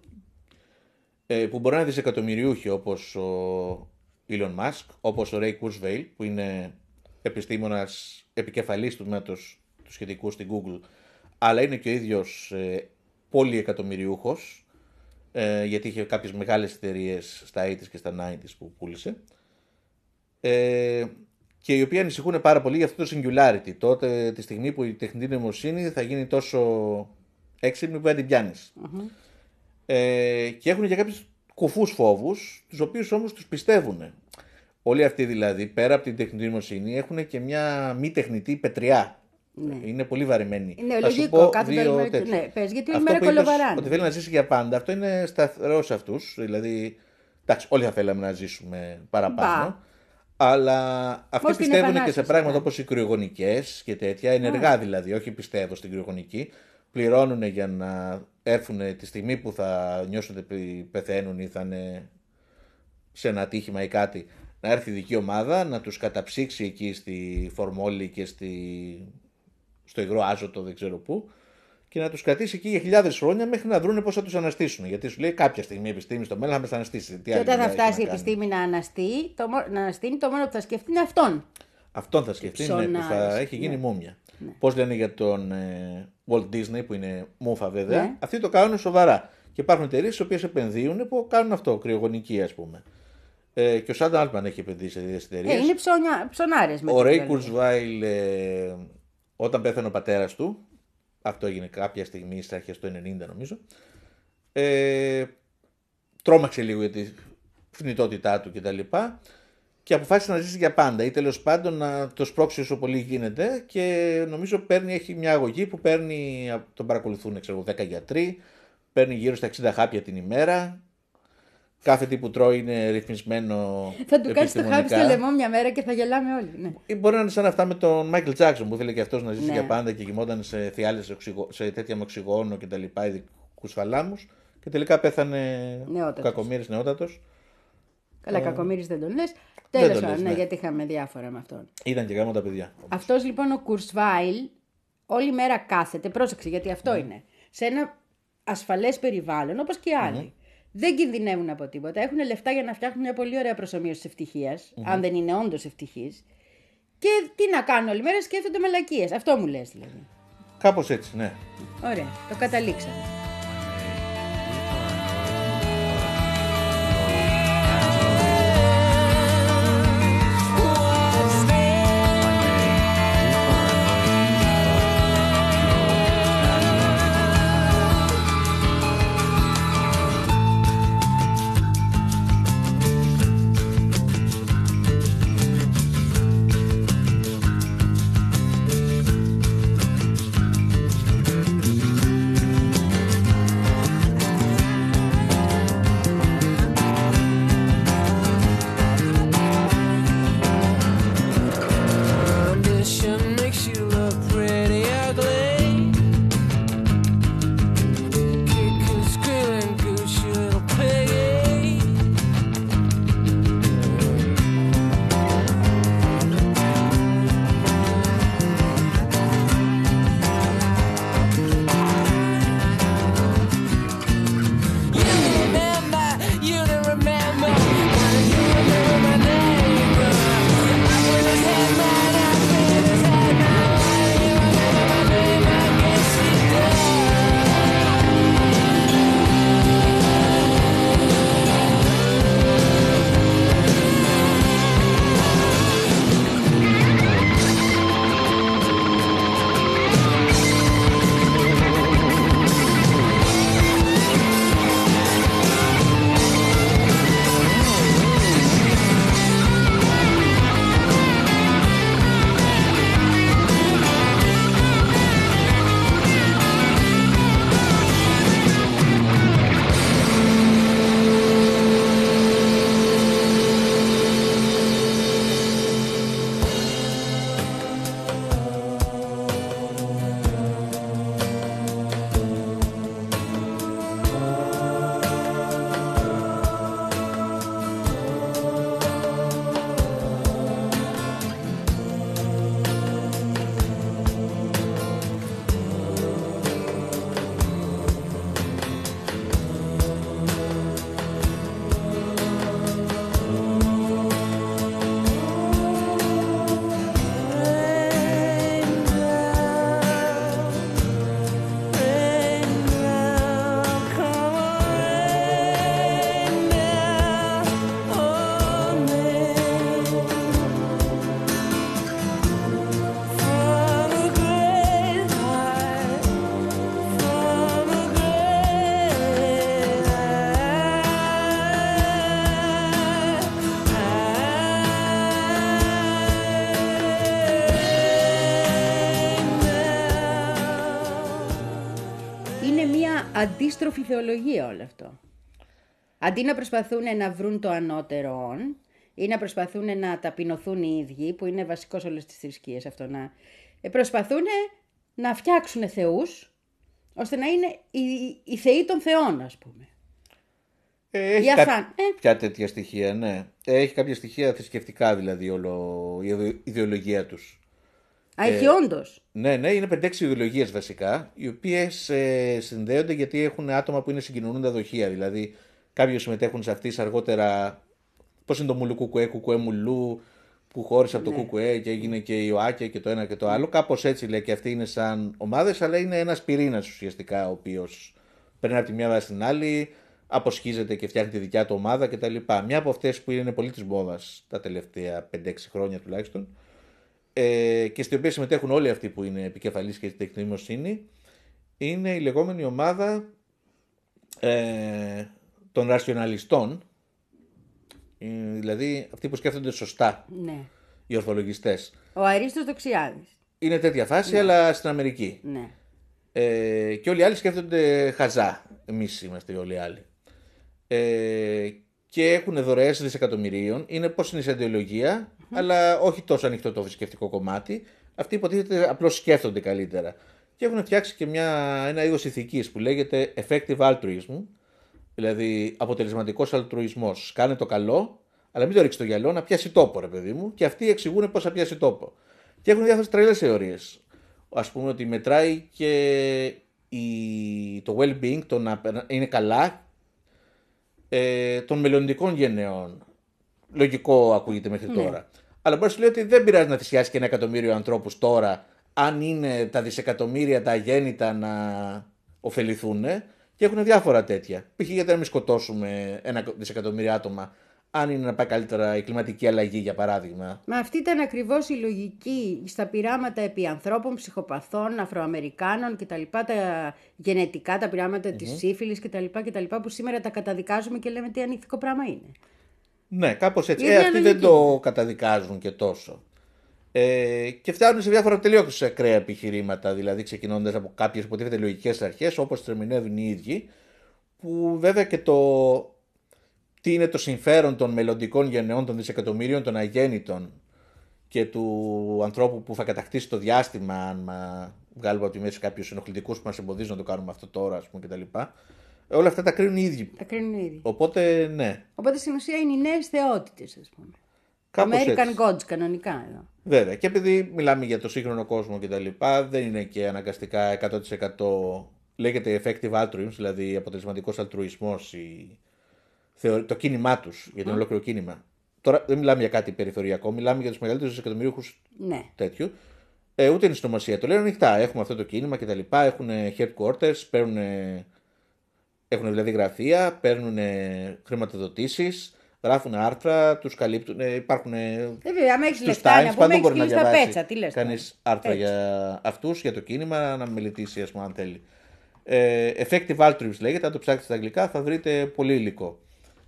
ε, που μπορεί να είναι δισεκατομμυριούχοι όπως ο Elon Musk, όπως ο Ray Kurzweil, που είναι επιστήμονας επικεφαλής του τμήματος του σχετικού στην Google, αλλά είναι και ο ίδιος ε, πολυεκατομμυριούχος, ε, γιατί είχε κάποιες μεγάλες εταιρείες στα ογδόντα και στα ενενήντα που πούλησε. Ε, και οι οποίοι ανησυχούν πάρα πολύ για αυτό το singularity. Τότε, τη στιγμή που η τεχνητή νοημοσύνη θα γίνει τόσο έξυπνη που δεν την πιάνεις. Mm-hmm. Ε, και έχουν και κάποιους κουφούς φόβους, τους οποίους όμως τους πιστεύουν. Όλοι αυτοί δηλαδή, πέρα από την τεχνητή νοημοσύνη, έχουν και μια μη τεχνητή πετριά. Ναι. Είναι πολύ βαρεμένη. Είναι Θα σου λογικό, πω κάθονται δύο όλη μέρα και- τέτοια. ναι, πες, γιατί όλη Αυτό μέρα που είπες, κολοβαράνε. ότι θέλει να ζήσει για πάντα, αυτό είναι σταθερό σε αυτούς. Δηλαδή, εντάξει, όλοι θα θέλαμε να ζήσουμε παραπάνω. Μπα. Αλλά αυτοί Πώς την πιστεύουν και σε επανάσταση πράγματα κάνει. όπως οι κρυογονικές και τέτοια, ενεργά δηλαδή, όχι πιστεύω στην κρυογονική. Πληρώνουν για να έρθουν τη στιγμή που θα νιώσουν ότι πεθαίνουν ή θα είναι σε ένα ατύχημα ή κάτι, να έρθει η ειδική ομάδα, να τους καταψύξει εκεί στη Φορμόλη και στη... στο υγρό άζωτο, δεν ξέρω πού, και να τους κρατήσει εκεί για χιλιάδες χρόνια μέχρι να βρουν πώς θα τους αναστήσουν. Γιατί σου λέει κάποια στιγμή η επιστήμη στο μέλλον θα μας αναστήσει. Τι Και άλλη όταν θα δουλειά έχει φτάσει η να κάνει. επιστήμη να, αναστεί, το, μό- να αναστείνει, το μόνο που θα σκεφτεί είναι αυτόν. Αυτόν θα σκεφτεί, ναι, που θα ψωνάρες, έχει γίνει ναι. μούμια. Ναι. Πώς λένε για τον ε, Walt Disney που είναι μούφα βέβαια, Ναι. αυτοί το κάνουν σοβαρά. Και υπάρχουν εταιρείες οι οποίες επενδύουν που κάνουν αυτό, κρυογονική ας πούμε. Ε, και ο Σάντα Άλτμαν έχει επενδύσει σε τέτοιες εταιρείες. Ε, είναι ψωνιά, ψωνάρες με Ο την Ρέι Βέλγια. Κουρσβάιλ, ε, όταν πέθανε ο πατέρας του, αυτό έγινε κάποια στιγμή στις αρχές του ενενήντα νομίζω, ε, τρόμαξε λίγο για τη θνητότητά του κτλ. Και αποφάσισε να ζήσει για πάντα ή τέλος πάντων να το σπρώξει όσο πολύ γίνεται και νομίζω παίρνει, έχει μια αγωγή που παίρνει, τον παρακολουθούν ξέρω, δέκα γιατροί, παίρνει γύρω στα εξήντα χάπια την ημέρα, κάθε τι που τρώει είναι ρυθμισμένο Θα του κάτσει το χάπι επιστημονικά. στο λαιμό μια μέρα και θα γελάμε όλοι. Ναι. Ή μπορεί να είναι σαν αυτά με τον Μάικλ Τζάκσον που ήθελε και αυτός να ζήσει Ναι. για πάντα και κοιμόταν σε θυάλες, οξυγο- σε τέτοια με οξυγόνο και τα λοιπά, ειδικούς θαλάμους και τελικά πέθανε Νεότατος. κακομοίρης νεότατος. Καλά, κακομοίρης δεν τον λες. δεν Τέλος τον πάντων, λες, ναι, ναι. γιατί είχαμε διάφορα με αυτόν. Ήταν και γάμο τα παιδιά. Αυτός λοιπόν ο Κουρσβάιλ όλη μέρα κάθεται, πρόσεξε γιατί αυτό Ναι. είναι, σε ένα ασφαλές περιβάλλον όπως και οι άλλοι. Δεν κινδυνεύουν από τίποτα, έχουν λεφτά για να φτιάχνουν μια πολύ ωραία προσομοίωση της ευτυχίας, αν δεν είναι όντως ευτυχής. Και τι να κάνουν όλη μέρα, σκέφτονται μαλακίες. Αυτό μου λες δηλαδή. Κάπως έτσι, ναι. Ωραία, το καταλήξαμε. Condition makes you look pretty ugly. Kick and screaming, goose, you little piggy. You remember, you don't remember. You remember my name. I put his head right up in his head now. You remember my name, I guess you do. Rain down, rain down, come on, rain down on me. From a great height, from a great height. Είναι μια αντίστροφη θεολογία όλο αυτό. Αντί να προσπαθούν να βρουν το ανώτερον ή να προσπαθούν να ταπεινωθούν οι ίδιοι, που είναι βασικό σε όλες τις θρησκείες αυτό, να ε, προσπαθούν να φτιάξουν θεούς, ώστε να είναι οι, οι θεοί των θεών, ας πούμε. Ε, έχει Για κά- φαν- ε. Ποια τέτοια στοιχεία, ναι. Ε, έχει κάποια στοιχεία θρησκευτικά δηλαδή όλο η ιδε- ιδεολογία τους. Α, έχει όντως. Ναι, ναι, είναι πέντε έξι ιδεολογίες βασικά, οι οποίες ε, συνδέονται γιατί έχουν άτομα που είναι συγκοινωνούντα δοχεία. Δηλαδή, κάποιοι συμμετέχουν σε αυτές αργότερα. Πώς είναι το μουλου κουκουέ, κουκουέ μουλού, που χώρισε από το Ναι. ΚΚΕ και έγινε και η ΟΑΚΕ και το ένα και το άλλο. Κάπως έτσι λέει και αυτή είναι σαν ομάδες, αλλά είναι ένας πυρήνας ουσιαστικά ο οποίος περνάει από τη μία βάση στην άλλη, αποσχίζεται και φτιάχνει τη δικιά του ομάδα κτλ. Μια από αυτές που είναι πολύ της μόδας τα τελευταία πέντε έξι χρόνια τουλάχιστον, ε, και στην οποία συμμετέχουν όλοι αυτοί που είναι επικεφαλής και στη τεχνητή νοημοσύνη, είναι η λεγόμενη ομάδα ε, των ρασιοναλιστών, ε, δηλαδή αυτοί που σκέφτονται σωστά, Ναι. οι ορθολογιστές. Ο Αρίστος Δοξιάδης. Είναι τέτοια φάση, αλλά στην Αμερική. Ναι. Ε, και όλοι οι άλλοι σκέφτονται χαζά. Εμείς είμαστε όλοι οι άλλοι. Ε, και έχουν δωρεές δισεκατομμυρίων. Είναι πώς είναι η ιδεολογία, αλλά όχι τόσο ανοιχτό το θρησκευτικό κομμάτι. Αυτοί υποτίθεται απλώς σκέφτονται καλύτερα. Και έχουν φτιάξει και μια, ένα είδος ηθικής που λέγεται effective altruism, δηλαδή αποτελεσματικός αλτρουισμός. Κάνε το καλό, αλλά μην το ρίξει το γυαλό, να πιάσει τόπο, ρε παιδί μου, και αυτοί εξηγούν πώς θα πιάσει τόπο. Και έχουν διάφορες τρελές θεωρίες. Ας πούμε ότι μετράει και η, το well-being, το να είναι καλά, ε, των μελλοντικών γενεών. Λογικό ακούγεται μέχρι τώρα. Αλλά μπορεί να σου λέει ότι δεν πειράζει να θυσιάσει και ένα εκατομμύριο ανθρώπους τώρα, αν είναι τα δισεκατομμύρια τα αγέννητα να ωφεληθούν. Και έχουν διάφορα τέτοια. Π.χ. γιατί να μην σκοτώσουμε ένα δισεκατομμύριο άτομα, αν είναι να πάει καλύτερα η κλιματική αλλαγή, για παράδειγμα. Μα αυτή ήταν ακριβώς η λογική στα πειράματα επί ανθρώπων, ψυχοπαθών, Αφροαμερικάνων κτλ. Τα γενετικά, τα πειράματα mm-hmm. της σύφυλης κτλ, κτλ. Που σήμερα τα καταδικάζουμε και λέμε τι ανήθικο πράγμα είναι. Ναι, κάπως έτσι. Η Ε, ίδια αυτοί λογική. δεν το καταδικάζουν και τόσο. Ε, και φτάνουν σε διάφορα τελείως ακραία επιχειρήματα, δηλαδή ξεκινώντας από κάποιες υποτίθεται λογικές αρχές, όπως τις ερμηνεύουν οι ίδιοι, που βέβαια και το τι είναι το συμφέρον των μελλοντικών γενεών, των δισεκατομμύριων, των αγέννητων και του ανθρώπου που θα κατακτήσει το διάστημα, αν μα βγάλουμε από τη μέση κάποιους ενοχλητικούς που μας εμποδίζουν να το κάνουμε αυτό τώρα, ας πούμε, κτλ. Όλα αυτά τα κρίνουν οι ίδιοι. Τα κρίνουν οι ίδιοι. Οπότε, ναι. Οπότε στην ουσία είναι οι νέες θεότητες, ας πούμε. Κάπως American έτσι. Gods κανονικά εδώ. Βέβαια. Και επειδή μιλάμε για το σύγχρονο κόσμο κτλ., δεν είναι και αναγκαστικά εκατό τοις εκατό λέγεται effective altruism, δηλαδή αποτελεσματικός αλτρουισμός, η... θεωρ- το κίνημά τους για το ολόκληρο κίνημα. Τώρα δεν μιλάμε για κάτι περιθωριακό, μιλάμε για τους μεγαλύτερους δισεκατομμυρίουχους Ναι. τέτοιου. Ε, ούτε είναι συνωμοσία. Το λένε ανοιχτά. Έχουμε αυτό το κίνημα κτλ. Έχουν headquarters, παίρνουν, έχουν δηλαδή γραφεία, παίρνουν χρηματοδοτήσεις, γράφουν άρθρα, τους καλύπτουν. Ε, υπάρχουν. Ε, βέβαια, άμα έχεις Στους λεφτά να Times, πούμε, παντού έχεις μπορεί να κλείσει τα διαβάσει πέτσα. Τι λες τώρα. κανείς άρθρα Έτσι. για αυτούς, για το κίνημα, να μελετήσει, ας πούμε, αν θέλει. Ε, effective altruism λέγεται, αν το ψάξετε στα αγγλικά θα βρείτε πολύ υλικό.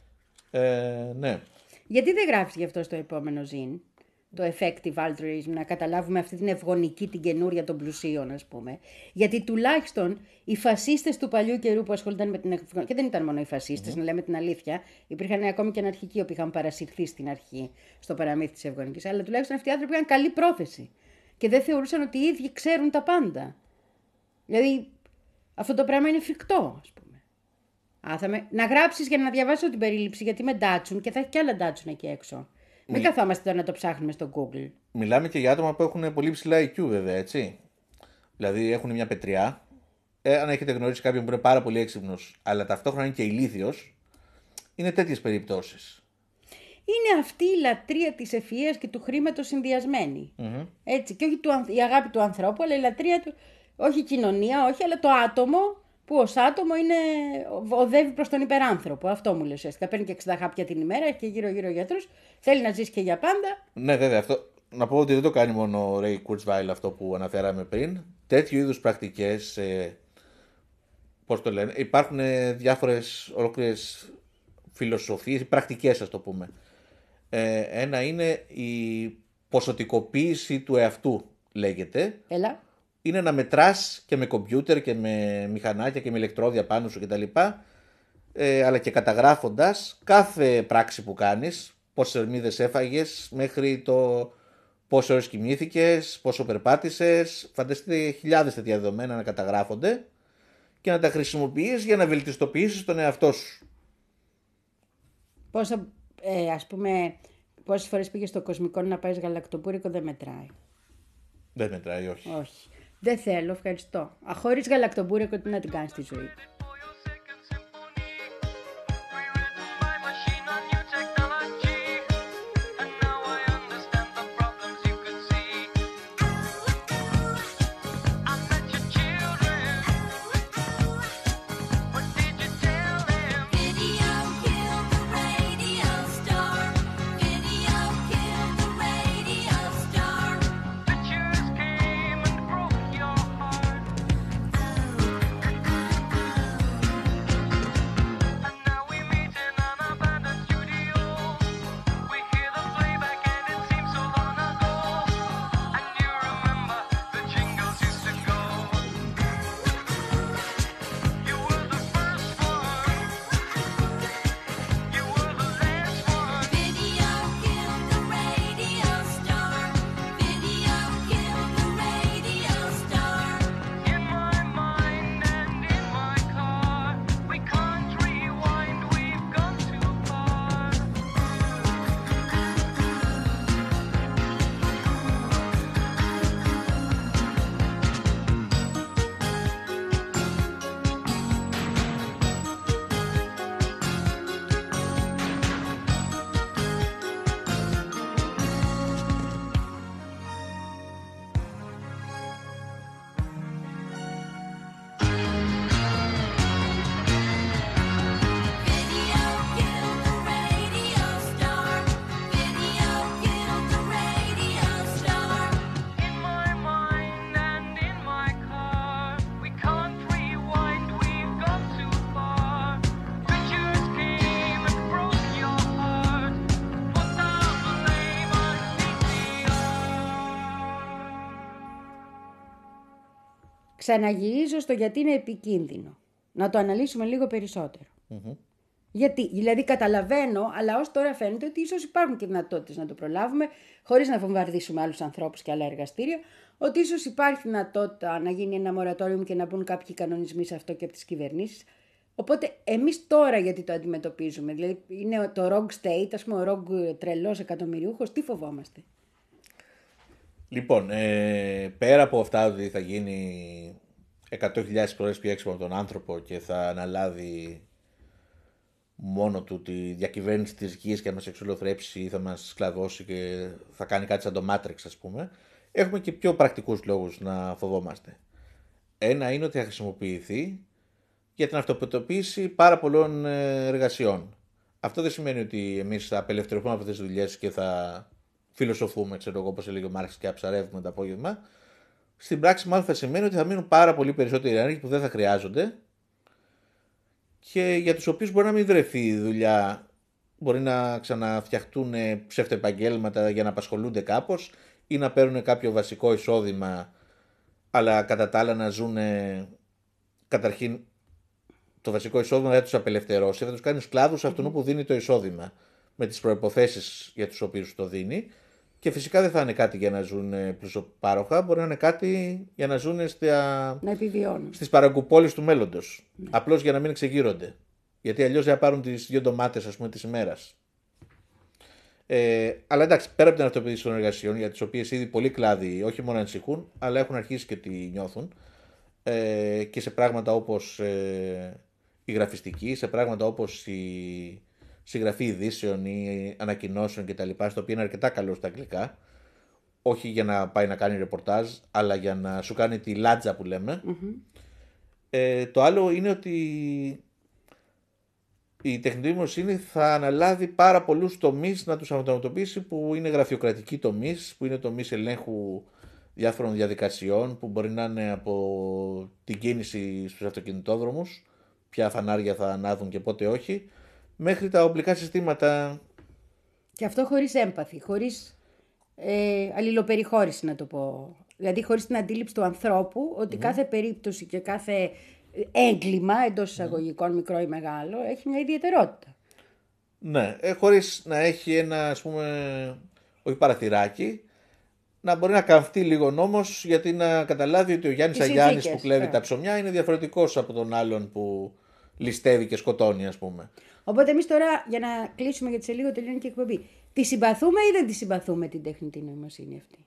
Ε, ναι. Γιατί δεν γράφεις γι' αυτό στο επόμενο ζήν, το effective altruism, να καταλάβουμε αυτή την ευγονική, την καινούρια των πλουσίων, ας πούμε. Γιατί τουλάχιστον οι φασίστες του παλιού καιρού που ασχολούνταν με την ευγονική, και δεν ήταν μόνο οι φασίστες, να λέμε την αλήθεια, υπήρχαν ακόμη και αναρχικοί που είχαν παρασυρθεί στην αρχή στο παραμύθι της ευγονικής, αλλά τουλάχιστον αυτοί οι άνθρωποι είχαν καλή πρόθεση και δεν θεωρούσαν ότι οι ίδιοι ξέρουν τα πάντα. Δηλαδή, αυτό το πράγμα είναι φρικτό, ας πούμε. Α, θα με... Να γράψεις για να διαβάσω την περίληψη, γιατί με ντάτσουν και θα έχει και άλλα ντάτσουν εκεί έξω. Μην καθόμαστε τώρα να το ψάχνουμε στο Google. Μιλάμε και για άτομα που έχουν πολύ ψηλά άι κιου, βέβαια, έτσι. Δηλαδή έχουν μια πετριά. Ε, αν έχετε γνωρίσει κάποιον που είναι πάρα πολύ έξυπνος, αλλά ταυτόχρονα είναι και ηλίθιος, είναι τέτοιες περιπτώσεις. Είναι αυτή η λατρεία της ευφυΐας και του χρήματος συνδυασμένη. Mm-hmm. Έτσι, και όχι του, ανθ- η αγάπη του ανθρώπου, αλλά η λατρεία του, όχι η κοινωνία, όχι, αλλά το άτομο, που ως άτομο είναι, οδεύει προς τον υπεράνθρωπο. Αυτό μου λες ουσιαστικά. Παίρνει και εξήντα χάπια την ημέρα, έχει και γύρω-γύρω γιατρούς, θέλει να ζήσει και για πάντα. Ναι, βέβαια, αυτό. Να πω ότι δεν το κάνει μόνο ο Ray Kurzweil αυτό που αναφέραμε πριν. Τέτοιου είδους πρακτικές, ε, πώς το λένε, υπάρχουν διάφορες ολόκληρες φιλοσοφίες, πρακτικές, ας το πούμε. Ε, ένα είναι η ποσοτικοποίηση του εαυτού, λέγεται. Έλα. Είναι να μετράς και με κομπιούτερ και με μηχανάκια και με ηλεκτρόδια πάνω σου κτλ. Ε, αλλά και καταγράφοντας κάθε πράξη που κάνεις, πόσες ερμίδες έφαγες, μέχρι το πόσες ώρες κοιμήθηκες, πόσο περπάτησες. Φανταστείτε χιλιάδες τέτοια δεδομένα να καταγράφονται και να τα χρησιμοποιείς για να βελτιστοποιήσεις τον εαυτό σου. Πόσα, ε, ας πούμε, πόσες φορές πήγες στο κοσμικό να πάρεις γαλακτοπούρικο, δεν μετράει. Δεν μετράει, όχι. Όχι. Δεν θέλω, ευχαριστώ. Αχωρίς γαλακτοπούρικο, τι να την κάνεις στη ζωή. Rewritten by machine or new technology, and now I understand the Ξαναγυρίζω στο γιατί είναι επικίνδυνο. Να το αναλύσουμε λίγο περισσότερο. Mm-hmm. Γιατί, δηλαδή καταλαβαίνω, αλλά ως τώρα φαίνεται ότι ίσως υπάρχουν και δυνατότητες να το προλάβουμε, χωρίς να βομβαρδίσουμε άλλους ανθρώπους και άλλα εργαστήρια, ότι ίσως υπάρχει δυνατότητα να γίνει ένα μορατόριο και να μπουν κάποιοι κανονισμοί σε αυτό και από τις κυβερνήσεις. Οπότε εμείς τώρα γιατί το αντιμετωπίζουμε, δηλαδή είναι το rogue state, ας πούμε ο rogue τρελός εκατομμυριούχος, τι φοβόμαστε? Λοιπόν, ε, πέρα από αυτά ότι θα γίνει εκατό χιλιάδες φορές πιο έξυπνο από τον άνθρωπο και θα αναλάβει μόνο του τη διακυβέρνηση της γης και θα μας εξολοθρέψει ή θα μας σκλαβώσει και θα κάνει κάτι σαν το Matrix, ας πούμε, έχουμε και πιο πρακτικούς λόγους να φοβόμαστε. Ένα είναι ότι θα χρησιμοποιηθεί για την αυτοπιτοποίηση πάρα πολλών εργασιών. Αυτό δεν σημαίνει ότι εμείς θα απελευθερωθούμε από αυτές τις δουλειές και θα φιλοσοφούμε, ξέρω εγώ, όπως έλεγε ο Μάρξ, και αψαρεύουμε το απόγευμα. Στην πράξη, μάλλον θα σημαίνει ότι θα μείνουν πάρα πολύ περισσότεροι άνεργοι που δεν θα χρειάζονται και για τους οποίους μπορεί να μην βρεθεί η δουλειά, μπορεί να ξαναφτιαχτούν ψευτοεπαγγέλματα για να απασχολούνται κάπως ή να παίρνουν κάποιο βασικό εισόδημα, αλλά κατά τα άλλα να ζουν καταρχήν το βασικό εισόδημα δεν θα τους απελευθερώσει, θα τους κάνει σκλάβους αυτού που δίνει το εισόδημα με τις προϋποθέσεις για τους οποίους το δίνει. Και φυσικά δεν θα είναι κάτι για να ζουν πλουσιοπάροχα, μπορεί να είναι κάτι για να ζουν στα... να επιβιώνουν στις παραγκουπόλεις του μέλλοντος. Ναι. Απλώς για να μην εξεγείρονται. Γιατί αλλιώς δεν θα πάρουν τις δύο ντομάτες, ας πούμε, της ημέρας. Ε, αλλά εντάξει, πέρα από την αυτοποίηση των εργασιών, για τις οποίες ήδη πολλοί κλάδοι όχι μόνο ανησυχούν, αλλά έχουν αρχίσει και τη νιώθουν, ε, και σε πράγματα όπως ε, η γραφιστική, σε πράγματα όπως η συγγραφή ειδήσεων ή ανακοινώσεων κτλ. Στο οποίο είναι αρκετά καλό στα αγγλικά. Όχι για να πάει να κάνει ρεπορτάζ, αλλά για να σου κάνει τη λάτζα που λέμε. Mm-hmm. Ε, το άλλο είναι ότι η τεχνητή νοημοσύνη θα αναλάβει πάρα πολλούς τομείς να τους αυτοματοποιήσει, που είναι γραφειοκρατικοί τομείς, που είναι τομείς ελέγχου διάφορων διαδικασιών, που μπορεί να είναι από την κίνηση στους αυτοκινητόδρομους, ποια φανάρια θα ανάδουν και πότε όχι, μέχρι τα οπλικά συστήματα. Και αυτό χωρίς έμπαθη, χωρίς ε, αλληλοπεριχώρηση, να το πω. Δηλαδή χωρίς την αντίληψη του ανθρώπου ότι mm. κάθε περίπτωση και κάθε έγκλημα εντός εισαγωγικών, mm. μικρό ή μεγάλο, έχει μια ιδιαιτερότητα. Ναι, ε, χωρίς να έχει ένα, ας πούμε, όχι παραθυράκι, να μπορεί να καυθεί λίγο νόμος, γιατί να καταλάβει ότι ο Γιάννης Αγιάννης που κλέβει yeah. τα ψωμιά είναι διαφορετικός από τον άλλον που ληστεύει και σκοτώνει, ας πούμε. Οπότε εμείς τώρα, για να κλείσουμε, γιατί σε λίγο τελειώνει και η εκπομπή, τη συμπαθούμε ή δεν τη συμπαθούμε την τεχνητή νοημοσύνη αυτή?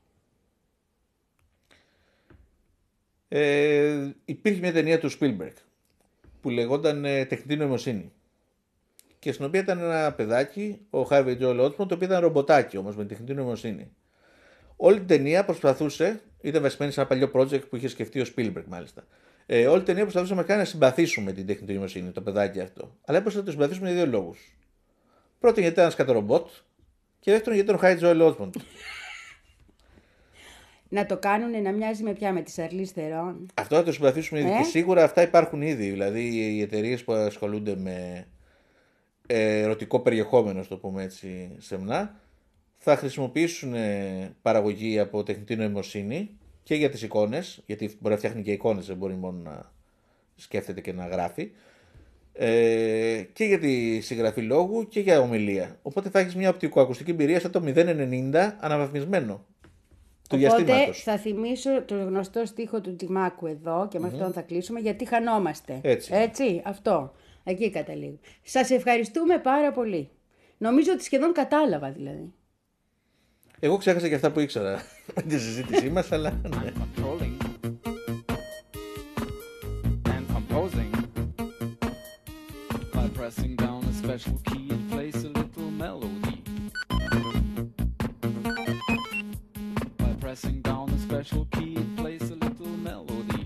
Ε, υπήρχε μια ταινία του Spielberg που λεγόταν ε, Τεχνητή νοημοσύνη, και στην οποία ήταν ένα παιδάκι, ο Harvey Joel Osment, το οποίο ήταν ρομποτάκι όμως με τεχνητή νοημοσύνη. Όλη την ταινία προσπαθούσε, ήταν βασισμένη σε ένα παλιό project που είχε σκεφτεί ο Spielberg μάλιστα. Ε, όλη την ταινία προσπαθούσε να κάνει να συμπαθήσουμε την τεχνητή νοημοσύνη, το παιδάκι αυτό. Αλλά έπρεπε να το συμπαθήσουμε για δύο λόγους. Πρώτον, γιατί ήταν ένα σκατορομπότ, και δεύτερον, γιατί ήταν ο Harvey Joel Osment. Να το κάνουν να μοιάζει με πια με τη Charlize Theron. Αυτό θα το συμπαθήσουμε ήδη. Ε? Και σίγουρα αυτά υπάρχουν ήδη. Δηλαδή οι εταιρείες που ασχολούνται με ερωτικό περιεχόμενο, το πούμε έτσι σεμνά, θα χρησιμοποιήσουν παραγωγή από τεχνητή νοημοσύνη και για τις εικόνες, γιατί μπορεί να φτιάχνει και εικόνες, δεν μπορεί μόνο να σκέφτεται και να γράφει, ε, και για τη συγγραφή λόγου και για ομιλία. Οπότε θα έχεις μια οπτικοακουστική εμπειρία σαν το μηδέν ανεβδομήντα αναβαθμισμένο. Οπότε θα θυμίσω το γνωστό στίχο του Τζιμάκου εδώ, και με mm-hmm. αυτόν θα κλείσουμε, γιατί χανόμαστε. Έτσι. Έτσι, αυτό. Εκεί καταλήγω. Σας ευχαριστούμε πάρα πολύ. Νομίζω ότι σχεδόν κατάλαβα δηλαδή. Εγώ ξέχασα και αυτά που ήξερα με τη συζήτησή μας, αλλά ναι. Pressing down a special key, it plays a little melody.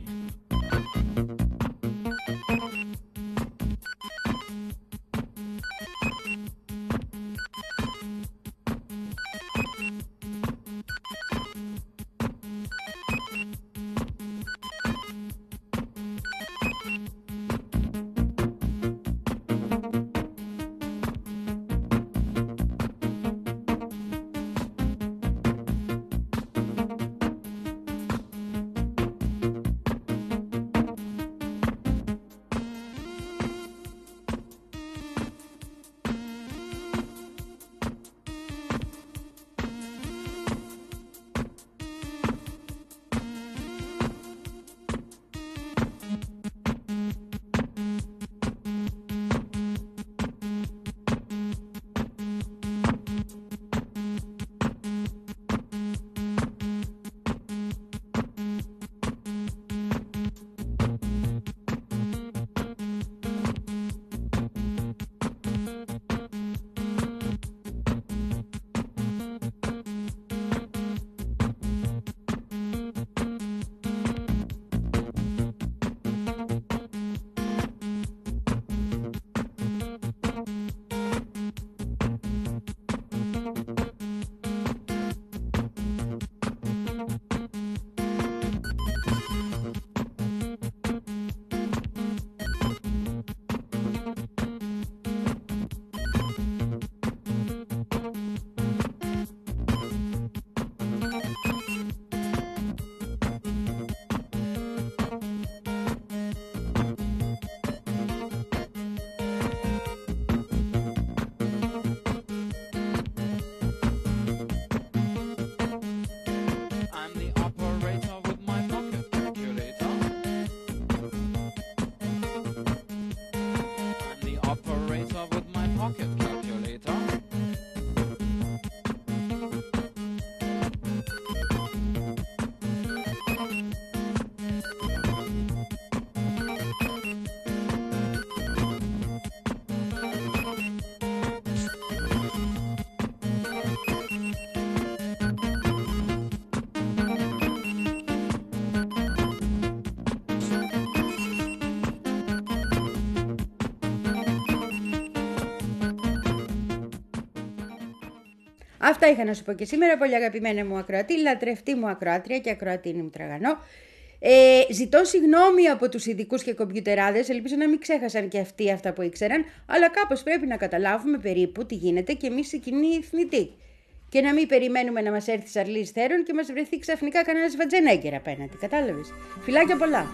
Αυτά είχα να σου πω και σήμερα, πολύ αγαπημένα μου ακροατή, λατρευτή μου ακροάτρια και ακροατίνη μου τραγανό. Ε, ζητώ συγγνώμη από τους ειδικούς και κομπιουτεράδες, ελπίζω να μην ξέχασαν και αυτοί αυτά που ήξεραν, αλλά κάπως πρέπει να καταλάβουμε περίπου τι γίνεται και εμείς οι κοινοί θνητοί. Και να μην περιμένουμε να μας έρθει Σαρλής Θέρον και μας βρεθεί ξαφνικά κανένας Βατζενέγκερ απέναντι, κατάλαβες. Φιλάκια πολλά.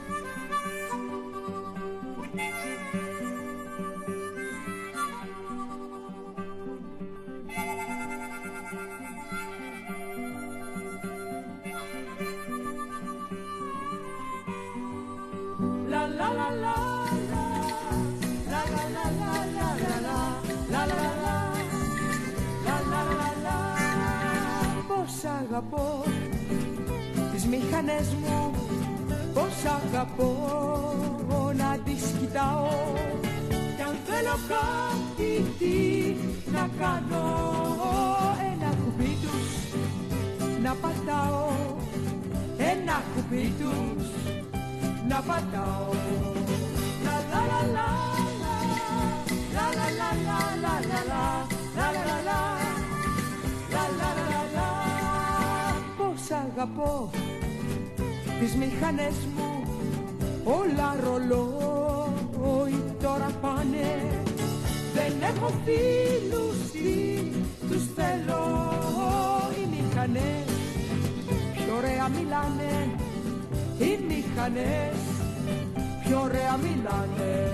La la la la la la la la la la la la la la la la la. Πώς αγαπώ τις μηχανές μου, πώς αγαπώ να τις κοιτάω, κι αν θέλω κάτι τι να κάνω, ένα κουμπί τους να πατάω, ένα κουμπί τους να πατάω. La la la la la la la la la la la la la la la la la la la. Πώς αγαπώ τις μηχανές μου, όλα ρολόι τώρα πάνε, δεν έχω φίλους τι τους θέλω, οι μηχανές πιο ωραία μιλάνε, οι μηχανές πιο ωραία μιλάνε.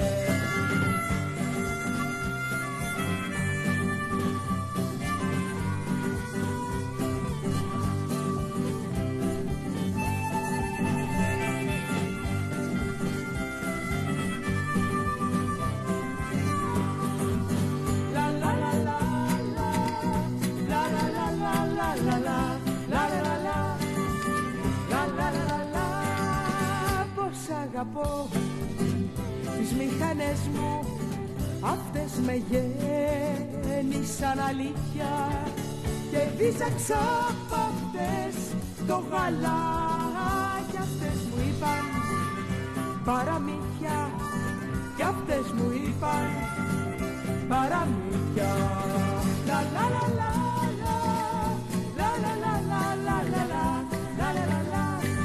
Αγαπώ τις μηχανές μου, αυτές με γέννησαν αλήθεια, και δίζαξα απ' αυτές το γαλά, κι αυτές μου είπαν παραμύθια, κι αυτές μου είπαν παραμύθια. La la la la la la la la la la la la la la la.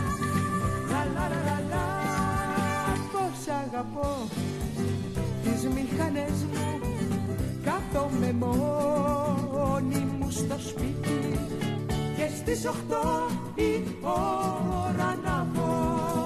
Αγαπώ τις μηχανές μου, κάθομαι μόνη μου στο σπίτι και στις οχτώ η ώρα να βγω.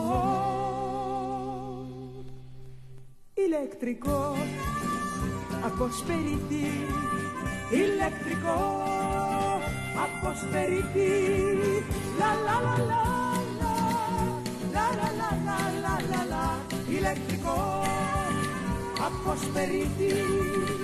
Ηλεκτρικό αποσπερίτη, ηλεκτρικό αποσπερίτη, λα λα λα λα λα λα λα λα λα λα, ηλεκτρικό αποσπερίτη.